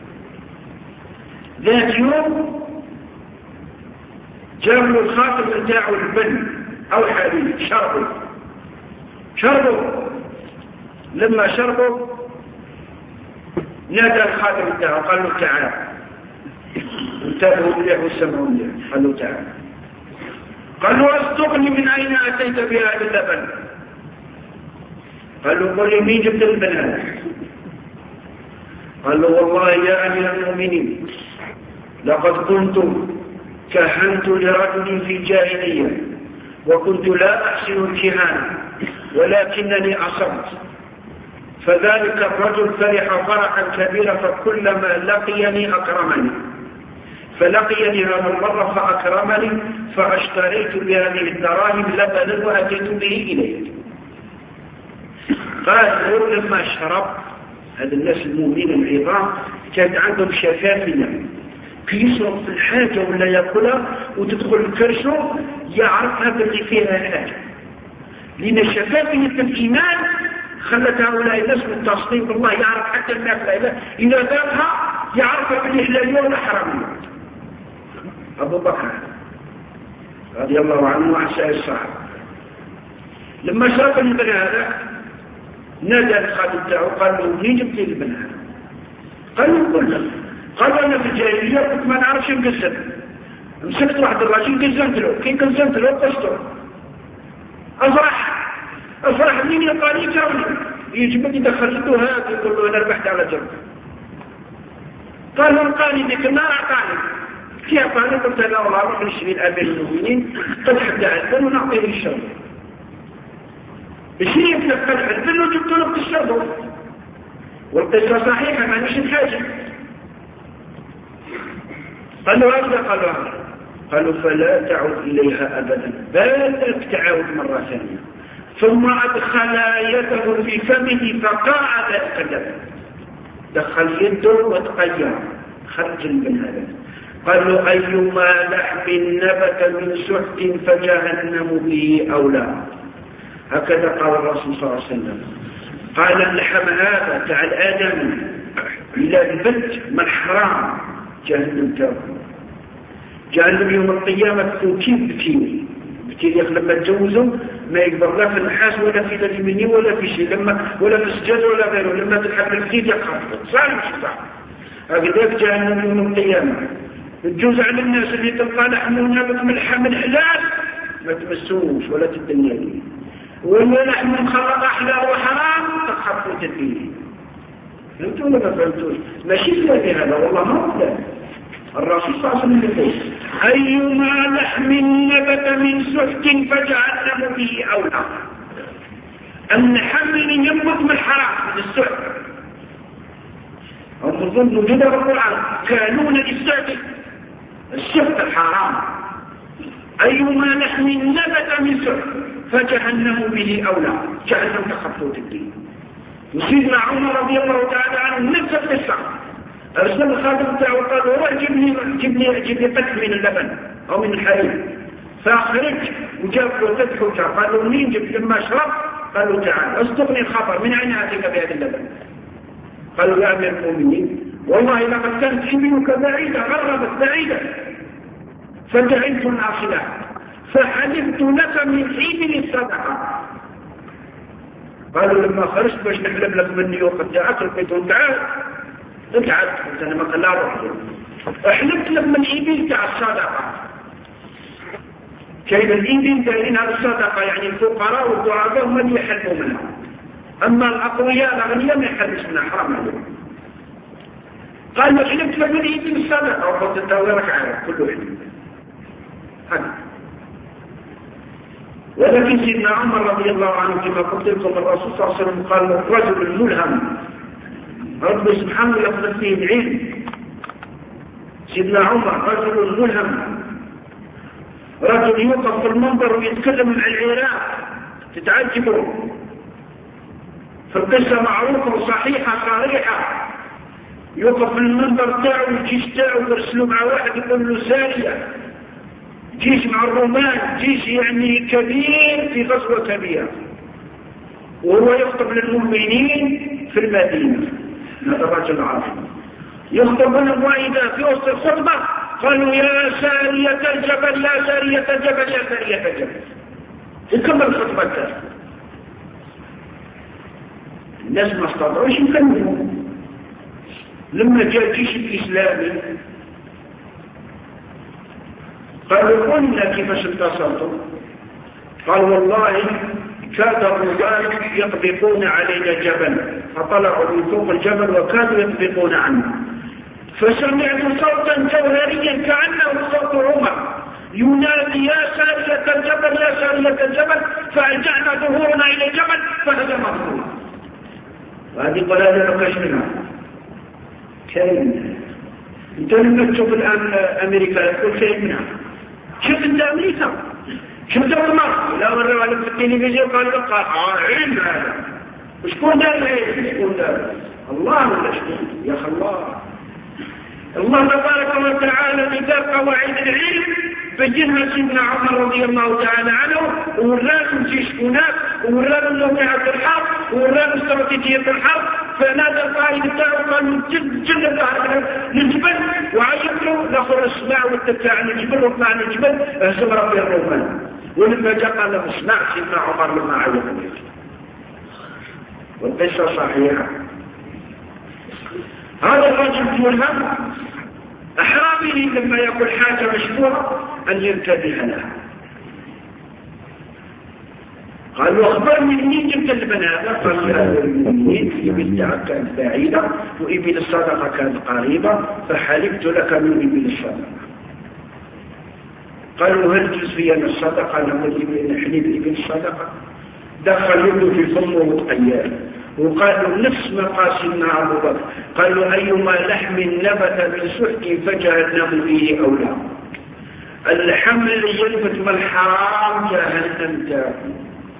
ذات يوم جابوا الخاتم بتاعه البن أو حليب شربوا لما شربوا نادى الخاتم بتاعه قال له تعال انتبهوا إليه وسمعوا إليه قال له تعال قال له أصدقني من أين أتيت بهذا اللبن؟ قال له قل لي مين جبت اللبن هذا؟ قال له والله يا أمير المؤمنين لقد كنت كهنت لرجل في جاهلية وكنت لا أحسن الكهانة ولكنني أصبت، فذلك الرجل فرح فرحا كبيرا فكلما لقيني أكرمني، فلقيني هذه المرة فأكرمني فاشتريت بهذه الدراهم لبنا وأتيت به إليه. قال لما شرب هذا الناس المؤمنين العظام كانت عندهم شفافية يشرب في الحاجة ولا يأكلها وتدخل الكرشه يعرفها باللي فيها حاجة، لأن شفافية الإيمان خلت هؤلاء الناس متصلين بالله يعرف حتى الماكلة إذا ذابها يعرفها باللي حلالية ولا حرامية. أبو بكر رضي الله عنه وعسى الصحابة لما شرب اللبن هذا نادى الخادم بتاعه قال له منين جبت اللبن هذا؟ قال له قل له. قال انا في الجاهليه كنت ما نعرفش نقسم مسكت واحد الرجل قزمت له، كي قزمت له قصته أفرح مني يقال يجرني يجبني يدخلته هذا يقول له أنا ربحت على جرب. قال له أعطاني ذيك النار أعطاني. كيف أعطاني؟ قلت له والله روح نشري الأمير المؤمنين قدح الدعاء ونعطيه الشرب. بشري في قدح الدل وجبت له الشرب. والقصة صحيحة ما نشي الحاجة. قال له هذا قال له هذا. قالوا فلا تعود إليها أبدا بل تعود مرة ثانية. ثم أدخل يده في فمه فقاع ذلك الدم. دخل يده وتغير خرج من هذا. قال له أيما لحم نبت من سحت فجهنم به أولى. هكذا قال الرسول صلى الله عليه وسلم. قال اللحم هذا تاع الآدم إلى البت من حرام جهنم تاكل. جهنم يوم القيامة تكون كيف بتيل لما تجوزوا ما يقدر لا في النحاس ولا في الألمني ولا في شيء ولا في السجاد ولا غيره. لما تلحق الجديد يقرب صار مش صح. هكذاك جهنم يوم القيامة تجوز على الناس اللي تلقى لحمه نابت من لحم الحلال ما تمسوش ولا تدنيا، ولا لحم مخلط أحلال وحرام تخفوا تدنيا. فهمتوا ولا ما فهمتوش؟ ماشي في هذا والله ما هو الرسول صلى الله عليه وسلم يقول أيما لحم نبت من سحت فجعلنه به أولى. اللحم ينبت من الحرام من السحت. أظن جدا رب العالمين كانون للسحت السحت الحرام. أيما لحم نبت من سحت فجعلنه به أولى. جعلنه تخفوت الدين. وسيدنا عمر رضي الله تعالى عنه نفس القصة. أرسل الخادم بتاعه وقال له روح جيب لي قدح من اللبن أو من الحليب. فأخرج وجاب له قدح وجاب. قال له منين جبت لما شرب؟ قال له تعال اصدقني الخبر من أين أتيك بهذا اللبن؟ قال له يا أمير المؤمنين والله لقد كانت حبيبك بعيدة غربت بعيدة فجعلت العاصلة فحلفت لك من حين الصدقة. قالوا لما خرجت باش نحلب لك مني وقد جاءت القيت تعال انت عاد قلت انا ما قال لا روح احلبت لك من الإبل تاع الصدقة. كاين الإبل دايرين على الصدقة يعني الفقراء والضعفاء هم اللي يحلبوا منها. اما الاقوياء الاغنياء ما يحلبش منها حرام عليهم. قال له حلبت لك من الإبل الصدقة وقلت انت ويرك عارف كله حلب هذا. ولكن سيدنا عمر رضي الله عنه كما قلت لكم الرسول صلى الله عليه وسلم قال الرجل الملهم رب سبحانه يقصد فيه العلم. سيدنا عمر رجل ملهم رجل يوقف في المنبر ويتكلم عن العراق تتعجبوا. في القصة معروفة وصحيحة صريحة. يوقف في المنبر تاعه والجيش تاعه ويرسلوا مع واحد يقول له سارية جيش مع الرومان جيش يعني كبير في غزوة كبيرة وهو يخطب للمؤمنين في المدينة. هذا الرجل عظيم يخطب لهم وإذا في وسط الخطبة قالوا يا سارية الجبل يا سارية الجبل يا سارية الجبل. يكمل الخطبة الثانية. الناس ما استطاعوش يكملوا. لما جاء الجيش الإسلامي قالوا قلنا كيفاش اتصلتم؟ قال والله كاد الرجال يطبقون علينا جبل فطلعوا من فوق الجبل وكادوا يطبقون عنه فسمعت صوتا جوهريا كأنه صوت عمر ينادي يا سارية الجبل يا سارية الجبل فألجأنا ظهورنا إلى الجبل فهزمه الله. وهذه قلالة مكشفنا كاين. انت لما تشوف الآن أمريكا يقول كاين منها. شفت انت أمريكا شفت المرء لا مرة ولا في التلفزيون قال لك علم هذا وشكون دار العلم شكون دار الله ولا شكون يا أخي الله تبارك وتعالى لذا قواعد العلم بجنها سيدنا عمر رضي الله تعالى عنه وراهم جيش هناك وراهم نوعية الحرب وراهم استراتيجية الحرب. فنادى القائد بتاعه قال جل ظهر للجبل وعيط له ناخذ السماع والتبتاع عن الجبل واطلع عن الجبل اهزم ربي الرومان. ولما جاء قال له اسمع سيدنا عمر لما عيط له. والقصة صحيحة. هذا الرجل ملهم أحرامه لما يقول حاجة مشبوهة أن ينتبه لها. قالوا أخبرني منين جبت البن هذا؟ قال منين إبلتها كانت بعيدة وإبل الصدقة كانت قريبة فحلبت لك من إبل الصدقة. قالوا هل تجوز في أن الصدقة نحلب إبل الصدقة؟ دخل يده في فمه وتقياه وقالوا نفس ما قاسمنا أبو بكر. قالوا أيما لحم نبت بالسحت فجهنم فيه أولى. الحمل ينبت من الحرام جهنم تاكل.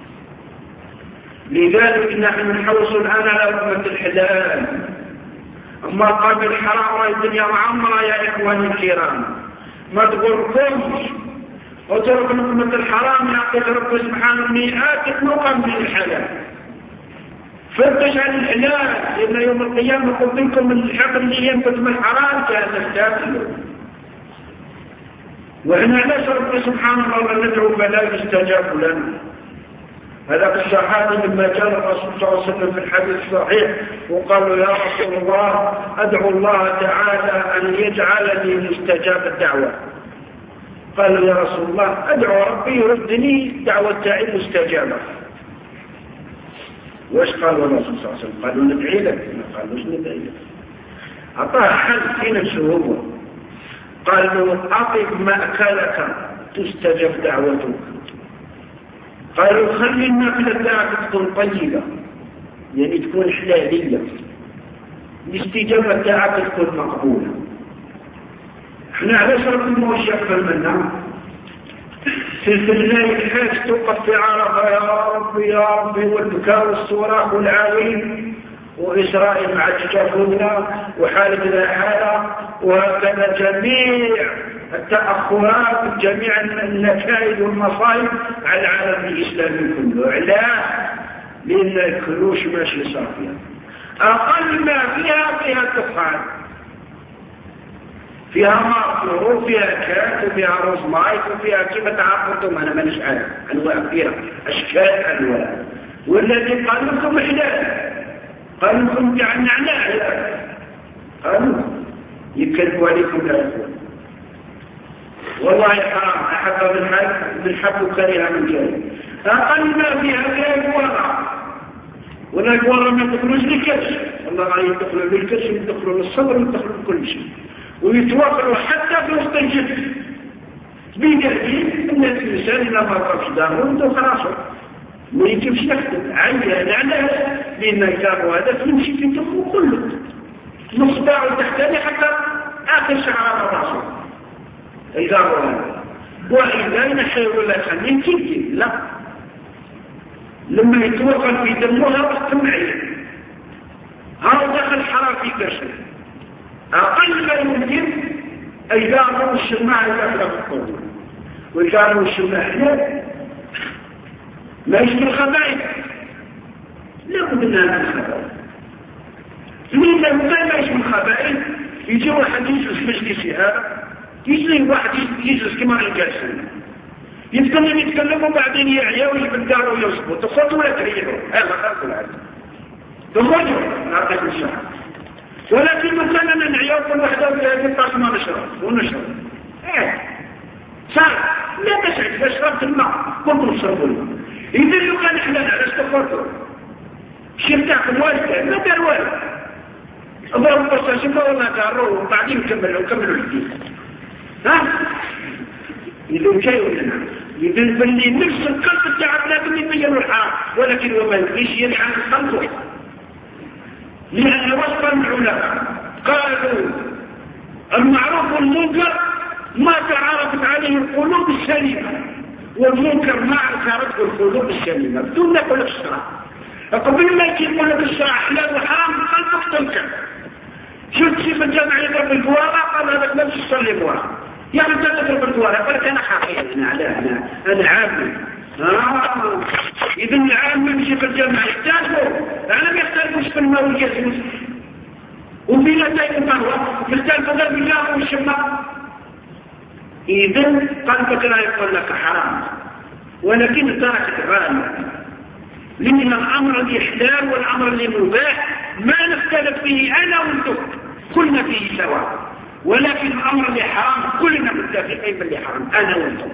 لذلك نحن نحوص الآن على أمة الحلال. أما قابل الحرام رأي الدنيا معمرة يا إخواني الكرام ما تغركمش وترك أمة الحرام يعطيك رب سبحانه مئات نقم من الحلال. فتش عن الحلال لأن يوم القيامة قلت لكم من الحق اللي ينبت من الحرام كان تاكلوا. وإحنا نسأل رب سبحانه الله ندعو فلا يستجاب لنا. هذا الصحابي لما جاء الرسول صلى الله عليه وسلم في الحديث الصحيح وقالوا يا رسول الله أدعو الله تعالى أن يجعلني مستجاب الدعوة. قالوا يا رسول الله أدعو ربي يردني دعوة تاعي مستجابة. واش قالوا الرسول صلى الله عليه وسلم؟ قالوا ندعي لك. قالوا ايش ندعي لك؟ أعطاه حل في نفسه هو. قالوا أطب مأكلك تستجب دعوتك. قالوا خلي النافلة تاعك تكون طيبة يعني تكون حلالية الاستجابة تاعك تكون مقبولة. احنا على شرط الموشي أكثر منا في الله الحاج توقف في عرفة يا ربي يا ربي والبكاء والصراخ والعويل وإسرائيل مع الجفنة وحالة حالة وهكذا جميع التأخرات جميع النكائد والمصائب على العالم الإسلامي كله. علاه لأن الكلوش ماشي صافية. أقل ما فيها تفعل فيها ماركور وفيها كات وفيها روز مايك وفيها كيف تعرفتم أنا مانيش عارف أنواع فيها أشكال أنواع. والذي قال لكم حلال قال لكم نعناع قالوا يكذبوا عليكم يا إخوان. والله حرام أحب بالحب وكريها من جاي. أقل ما فيها كيف ولا يقول ما تدخلوش للكرش. الله عليه يدخلوا للكرش ويدخلوا للصبر ويدخلوا لكل شيء ويتوافروا حتى في وسط الجد. بيجهدين أن الإنسان إذا ما طرفش داره وانتو خلاصه ما يجبش يخدم عيان على لأن الكتاب هذا يمشي في تخو كله مصداع تحتاني حتى آخر شعر راسه إذا هو وإذا ينحي ولا خلين تجي لا لما يتوقف في دمها وقت معين هذا دخل حرام في كرشه أقل ما يمكن إذا هو الشماع يدخل في الطول وإذا هو الشماع حلال ما يشبه الخبائث لابد من هذا الخبائث. لماذا ما يشبه الخبائث يجي واحد يجلس في مجلسي هذا يجي واحد يجلس كما الجالسين يتكلم وبعدين يعيا ويجب داره ويصبو تصدوا ولا تريحوا هذا خلق العالم تخرجوا نعطيك الشهر. ولكن لو كان نعيا كل واحدة بهذه الطاس ما نشرب ونشرب صار لا تسعد فاشربت الماء كنتم تشربوا الماء. إذا لو كان إحنا نعرس تفرطوا شرتاكم والدة ما دار والد أضرب بس شفا ولا تعروا وبعدين نكملوا الحديث إذا شيء لنا إذا بني نفس القلب التعب لكن يبين الحرام ولكن وما يبقيش يلعن الخلق لأن وصف العلماء قالوا المعروف والمنكر ما تعرفت عليه القلوب السليمة والمنكر ما عرفته القلوب السليمة بدون نقول الشرع. قبل ما يقول لك الشرع حلال وحرام قلبك تنكر. شفت في الجامعة يضرب الجوارة قال هذا نفس الصلي الورا يعني تضرب الجوارة قال لك أنا حقيقي أنا عامل إذا العام يمشي في الجامعة يحتاجه أنا ما يحتاجوش في الماء والجسم وفي لا تايم قهوة يحتاج بدل بالله والشماء. إذا قلبك لا يقول لك حرام ولكن تركت غالية لأن الأمر الإحلال والأمر المباح ما نختلف فيه أنا وأنتم كلنا فيه سواء ولكن الأمر اللي حرام كلنا متفقين باللي حرام، أنا وأنتم.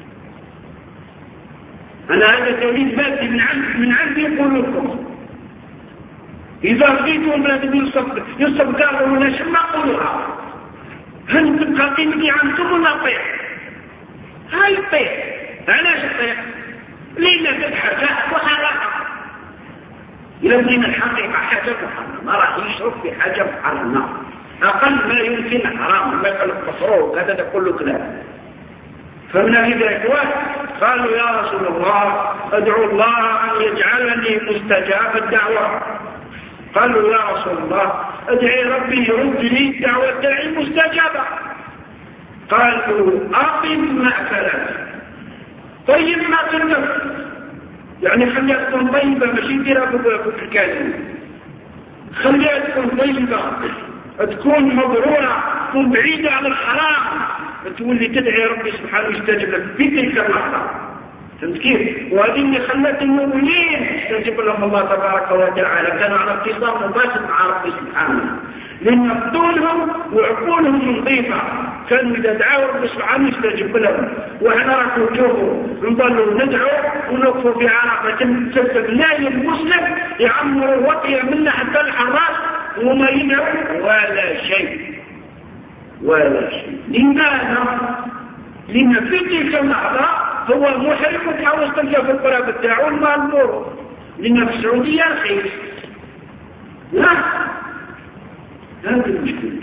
أنا هذا توليد مادي من عندي يقول لكم إذا رضيتوا بلاد يصب داره ولا شما قولوها، هل تبقى قيمتي عندكم ولا طيح؟ هاي الطيح. علاش الطيح؟ لأن تتحدث وحرام. إذا بين الحقيقة حاجة محرمة ما راح يشرب في حاجة محرمة، أقل ما يمكن حرام، ما يقلق مصروف هذا كله كلام. فمن ذلك قالوا يا رسول الله ادعو الله أن يجعلني مستجاب الدعوة. قالوا يا رسول الله ادعي ربي يرد لي دعوة الداعي مستجابة. قالوا أقم مأكلات طيب ما تنفس، يعني خليها تكون طيبة ماشي ديرها في الكازين، خليها تكون طيبة، تكون مبرورة، تكون بعيدة عن الحرام، تولي تدعي ربي سبحانه يستجب لك في تلك اللحظة. فهمت كيف؟ وهذه اللي خلت المؤمنين يستجيب لهم الله تبارك وتعالى، كانوا على اتصال مباشر مع ربي سبحانه، لأن عقولهم وعقولهم نظيفة، كانوا إذا دعوا ربي سبحانه يستجيب لهم. وإحنا راكم نشوفوا نضلوا ندعو ونوقفوا في عرفة تسبب لا المسلم يعمروا وقيا منا حتى الحراس وما يدعوا ولا شيء ولا شيء. لماذا؟ لأن في تلك اللحظة هو محرم وتحاول تلقى في القرى بتاعه المال، لأن في السعودية رخيص. لا، هذه المشكلة.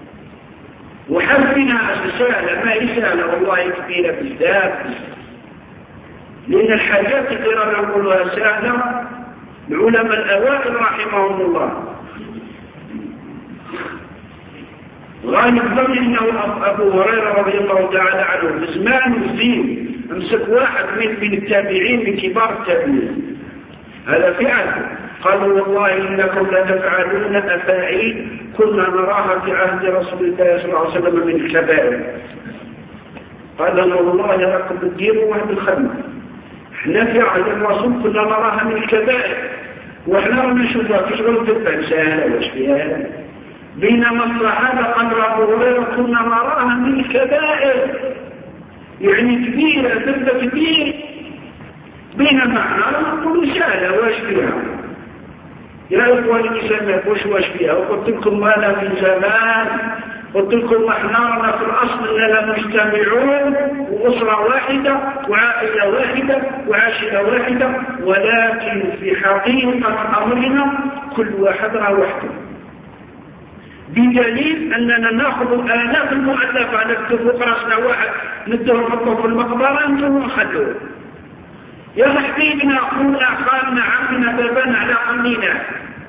وحبنا سهلة ما هي سهلة والله كبيرة بالذات، لأن الحاجات اللي نقولها سهلة العلماء الأوائل رحمهم الله غالب ظن انه ابو هريره رضي الله تعالى عنه في زمان الدين امسك واحد من التابعين من كبار التابعين، هذا فعل، قالوا والله انكم لتفعلون افاعيل كنا نراها في عهد رسول الله صلى الله عليه وسلم من الكبائر. قال والله راكم بتديروا واحد الخدمه، احنا في عهد الرسول كنا نراها من الكبائر، واحنا نشوفها في شغل تبع سهله واش فيها، بينما الصحابة قال أبو هريرة كنا نراها من الكبائر، يعني كبيرة تبقى كبير، بينما احنا نقول سهلة واش فيها. يا إخواني الإسلام واش فيها؟ وقلت لكم أنا من زمان قلت لكم احنا في الأصل لنا مجتمعون وأسرة واحدة وعائلة واحدة وعاشرة واحدة، ولكن في حقيقة أمرنا كل واحد وحده، بدليل أننا نأخذ آلاف المؤلفة نكتب رأسنا واحد ندهم نحطه في المقبرة انتم ونخلوه. يا حبيبنا أخونا خالنا عمنا بابنا على قمينا،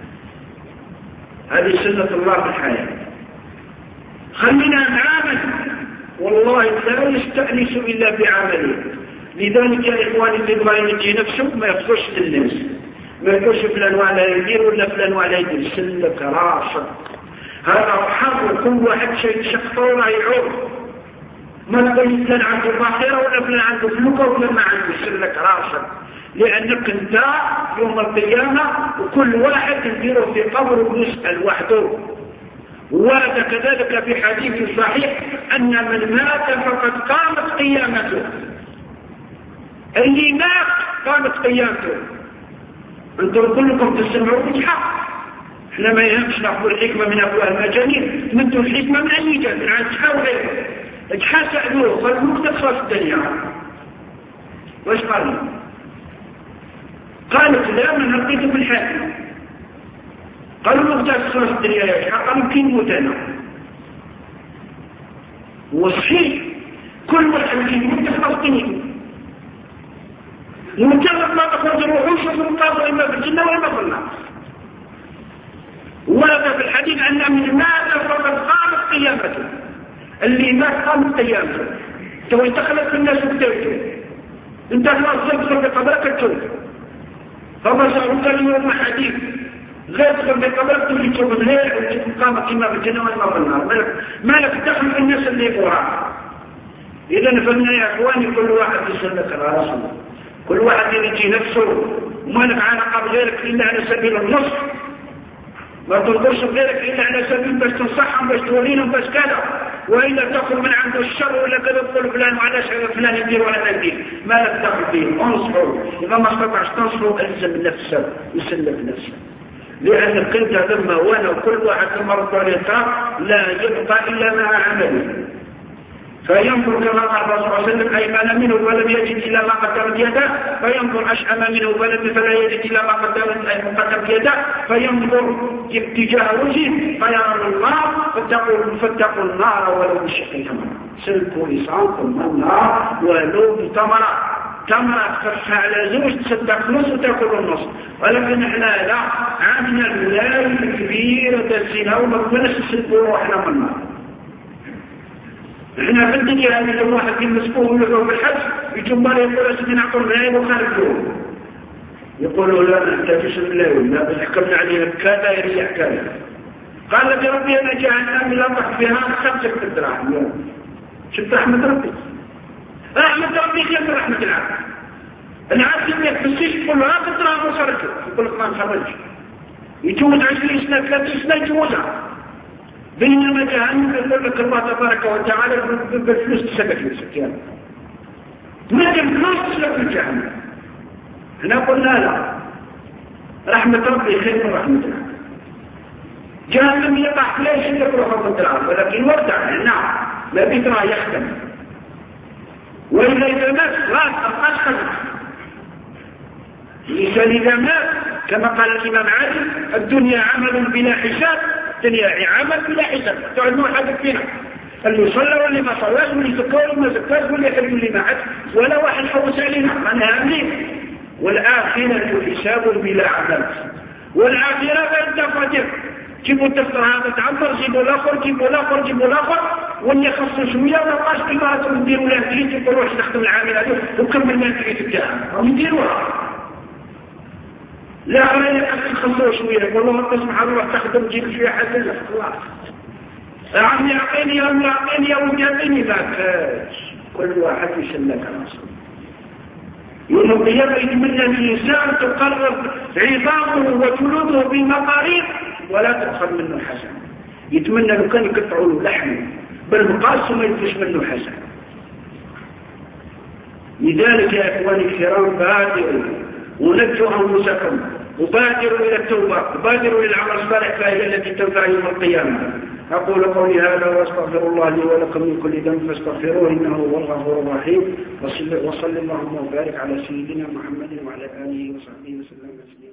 هذه سنة الله في الحياة. خلينا نعمل، والله لا يستأنس إلا بعمله. لذلك يا إخواني اللي يبغى ينجي نفسه ما يخصوش الناس، ما يقولش فلان ولا يدير ولا فلان ولا يدير، سلك راسك. هذا حق كل واحد شيء شخصه ولا يعود، ما تقول فلان عنده باخرة ولا فلان عنده فلوكة ولا ما عنده، سلك راسك، لأنك انت يوم القيامة وكل واحد يديره في قبره ويسأل وحده. وهذا كذلك في حديث صحيح أن من مات فقد قامت قيامته، اللي مات قامت قيامته. أنتم كلكم تسمعوا بالحق، احنا ما يهمش نأخذ الحكمة من أفواه المجانين، منتو الحكمة من أي جهة، من عند شحا وغيره، اجحا سألوه فالموت تخص الدنيا. واش قالوا؟ قالت لا من هرقيته في الحاكم. قالوا له تخص الدنيا يا شحا، قالوا كين موت أنا. وصحيح كل واحد كين موت تخص الدنيا، ومجرد ما تخرج الروح وشوف المقابل إما في الجنة وإما في النار. ورد في الحديث أن من مات فقد قامت قيامته، اللي مات قامت قيامته. تو انتخلت في الناس وكتبته انت خلاص تدخل بقبرك التوب، فبشروا كان يوم حديث غير تدخل بقبرك تولي تشوف الليل وتشوف قامت إما في الجنة وإما في النار، ما لك دخل في الناس اللي يقوها. إذا فلنا يا أخواني كل واحد يسلك راسه، كل واحد يجي نفسه، وما لك علاقة بغيرك إلا على سبيل النصر. ما تنظرش غيرك إلا على سبيل باش تنصحهم باش تورينهم باش كذا، وإلا تأخذ من عنده الشر ولا كذا تقول فلان وعلاش فلان يدير ولا يدير، ما لك دخل فيه. انصحوا، إذا ما استطعش تنصحوا ألزم نفسه يسلف نفسه، لأنك أنت لما وانا وكل واحد لما رد عليه لا يبقى إلا مع عمله. فينظر كما قال الرسول صلى الله عليه وسلم أيمن منه ولم يجد إلا ما قدمت يده، فينظر أشأم منه فلا يجد إلا ما قدمت يده، فينظر اتجاه وجهه فيرى النار فاتقوا النار ولو بشق تمرة. سلكوا لسانكم من النار ولو بتمرة. تمرة تفتح على زوج تصدق نص وتأكل النص، ولكن احنا لا عندنا الولاية الكبيرة الزنا وما نسلكوا روحنا من النار. احنا في الدنيا هذه لو واحد يمسكوه ويقولوا بالحج يجمال يقول سيدنا عقل غيب وخارجوه يقولوا لا انت بسم الله ولا بنحكمنا عليه كذا يريح كذا. قال لك ربي انا جهنم لا ضح فيها 5 دراهم. شفت رحمة ربي؟ رحمة ربي خير من رحمة العبد. العبد اللي يحسيش يقول له 5 دراهم وخرجه، يقول لك ما نخرجش. يجوز 20 سنة 30 سنة يجوزها. بينما جهنم يقول لك الله تبارك وتعالى بالفلوس تسبب فلوسك يعني ما دام فلوس تسبب في جهنم. احنا قلنا لا، رحمة ربي خير من رحمة الله. جهنم يقع ليش عندك رحمة الله، ولكن وردع نعم ما بيترى يختم، وإذا مات راس القشقة إذا مات كما قال الإمام علي الدنيا عمل بلا حساب، الدنيا عمل بلا حساب. تعلمون حاجة فينا اللي صلى واللي ما صلاش واللي زكى واللي ما زكاش واللي حج واللي ما حج ولا واحد حوس علينا ما نهمني. والآخرة حساب بلا عمل، والآخرة غير تفاجئ. جيبوا الدفتر هذا تعبر، جيبوا الآخر، جيبوا الآخر، جيبوا الآخر، واللي خصوا شوية ولا قاش كلمات ونديروا لها تريد تروح تخدم العامل هذا وكمل ما تريد بتاعها ونديروها. لا غير خصوا شوية والله تسمح روح تخدم جيب شوية حسن خلاص. عمي أعطيني يا أمي أعطيني يا أمي أعطيني ذاك كل واحد يسلك راسه. يوم القيامة يتمنى الإنسان تقرب عظامه وجلوده بالمقارير ولا تدخل منه حسن. يتمنى لو كان يقطعوا له لحمه بالمقاس وما ينفش منه حسن. لذلك يا إخواني الكرام بادروا ونجوا أنفسكم وبادروا إلى التوبة وبادروا إلى العمل الصالح فهي التي تنفع يوم القيامة. أقول قولي هذا وأستغفر الله لي ولكم من كل ذنب فاستغفروه إنه هو الغفور الرحيم. وصل اللهم وبارك على سيدنا محمد وعلى آله وصحبه وسلم.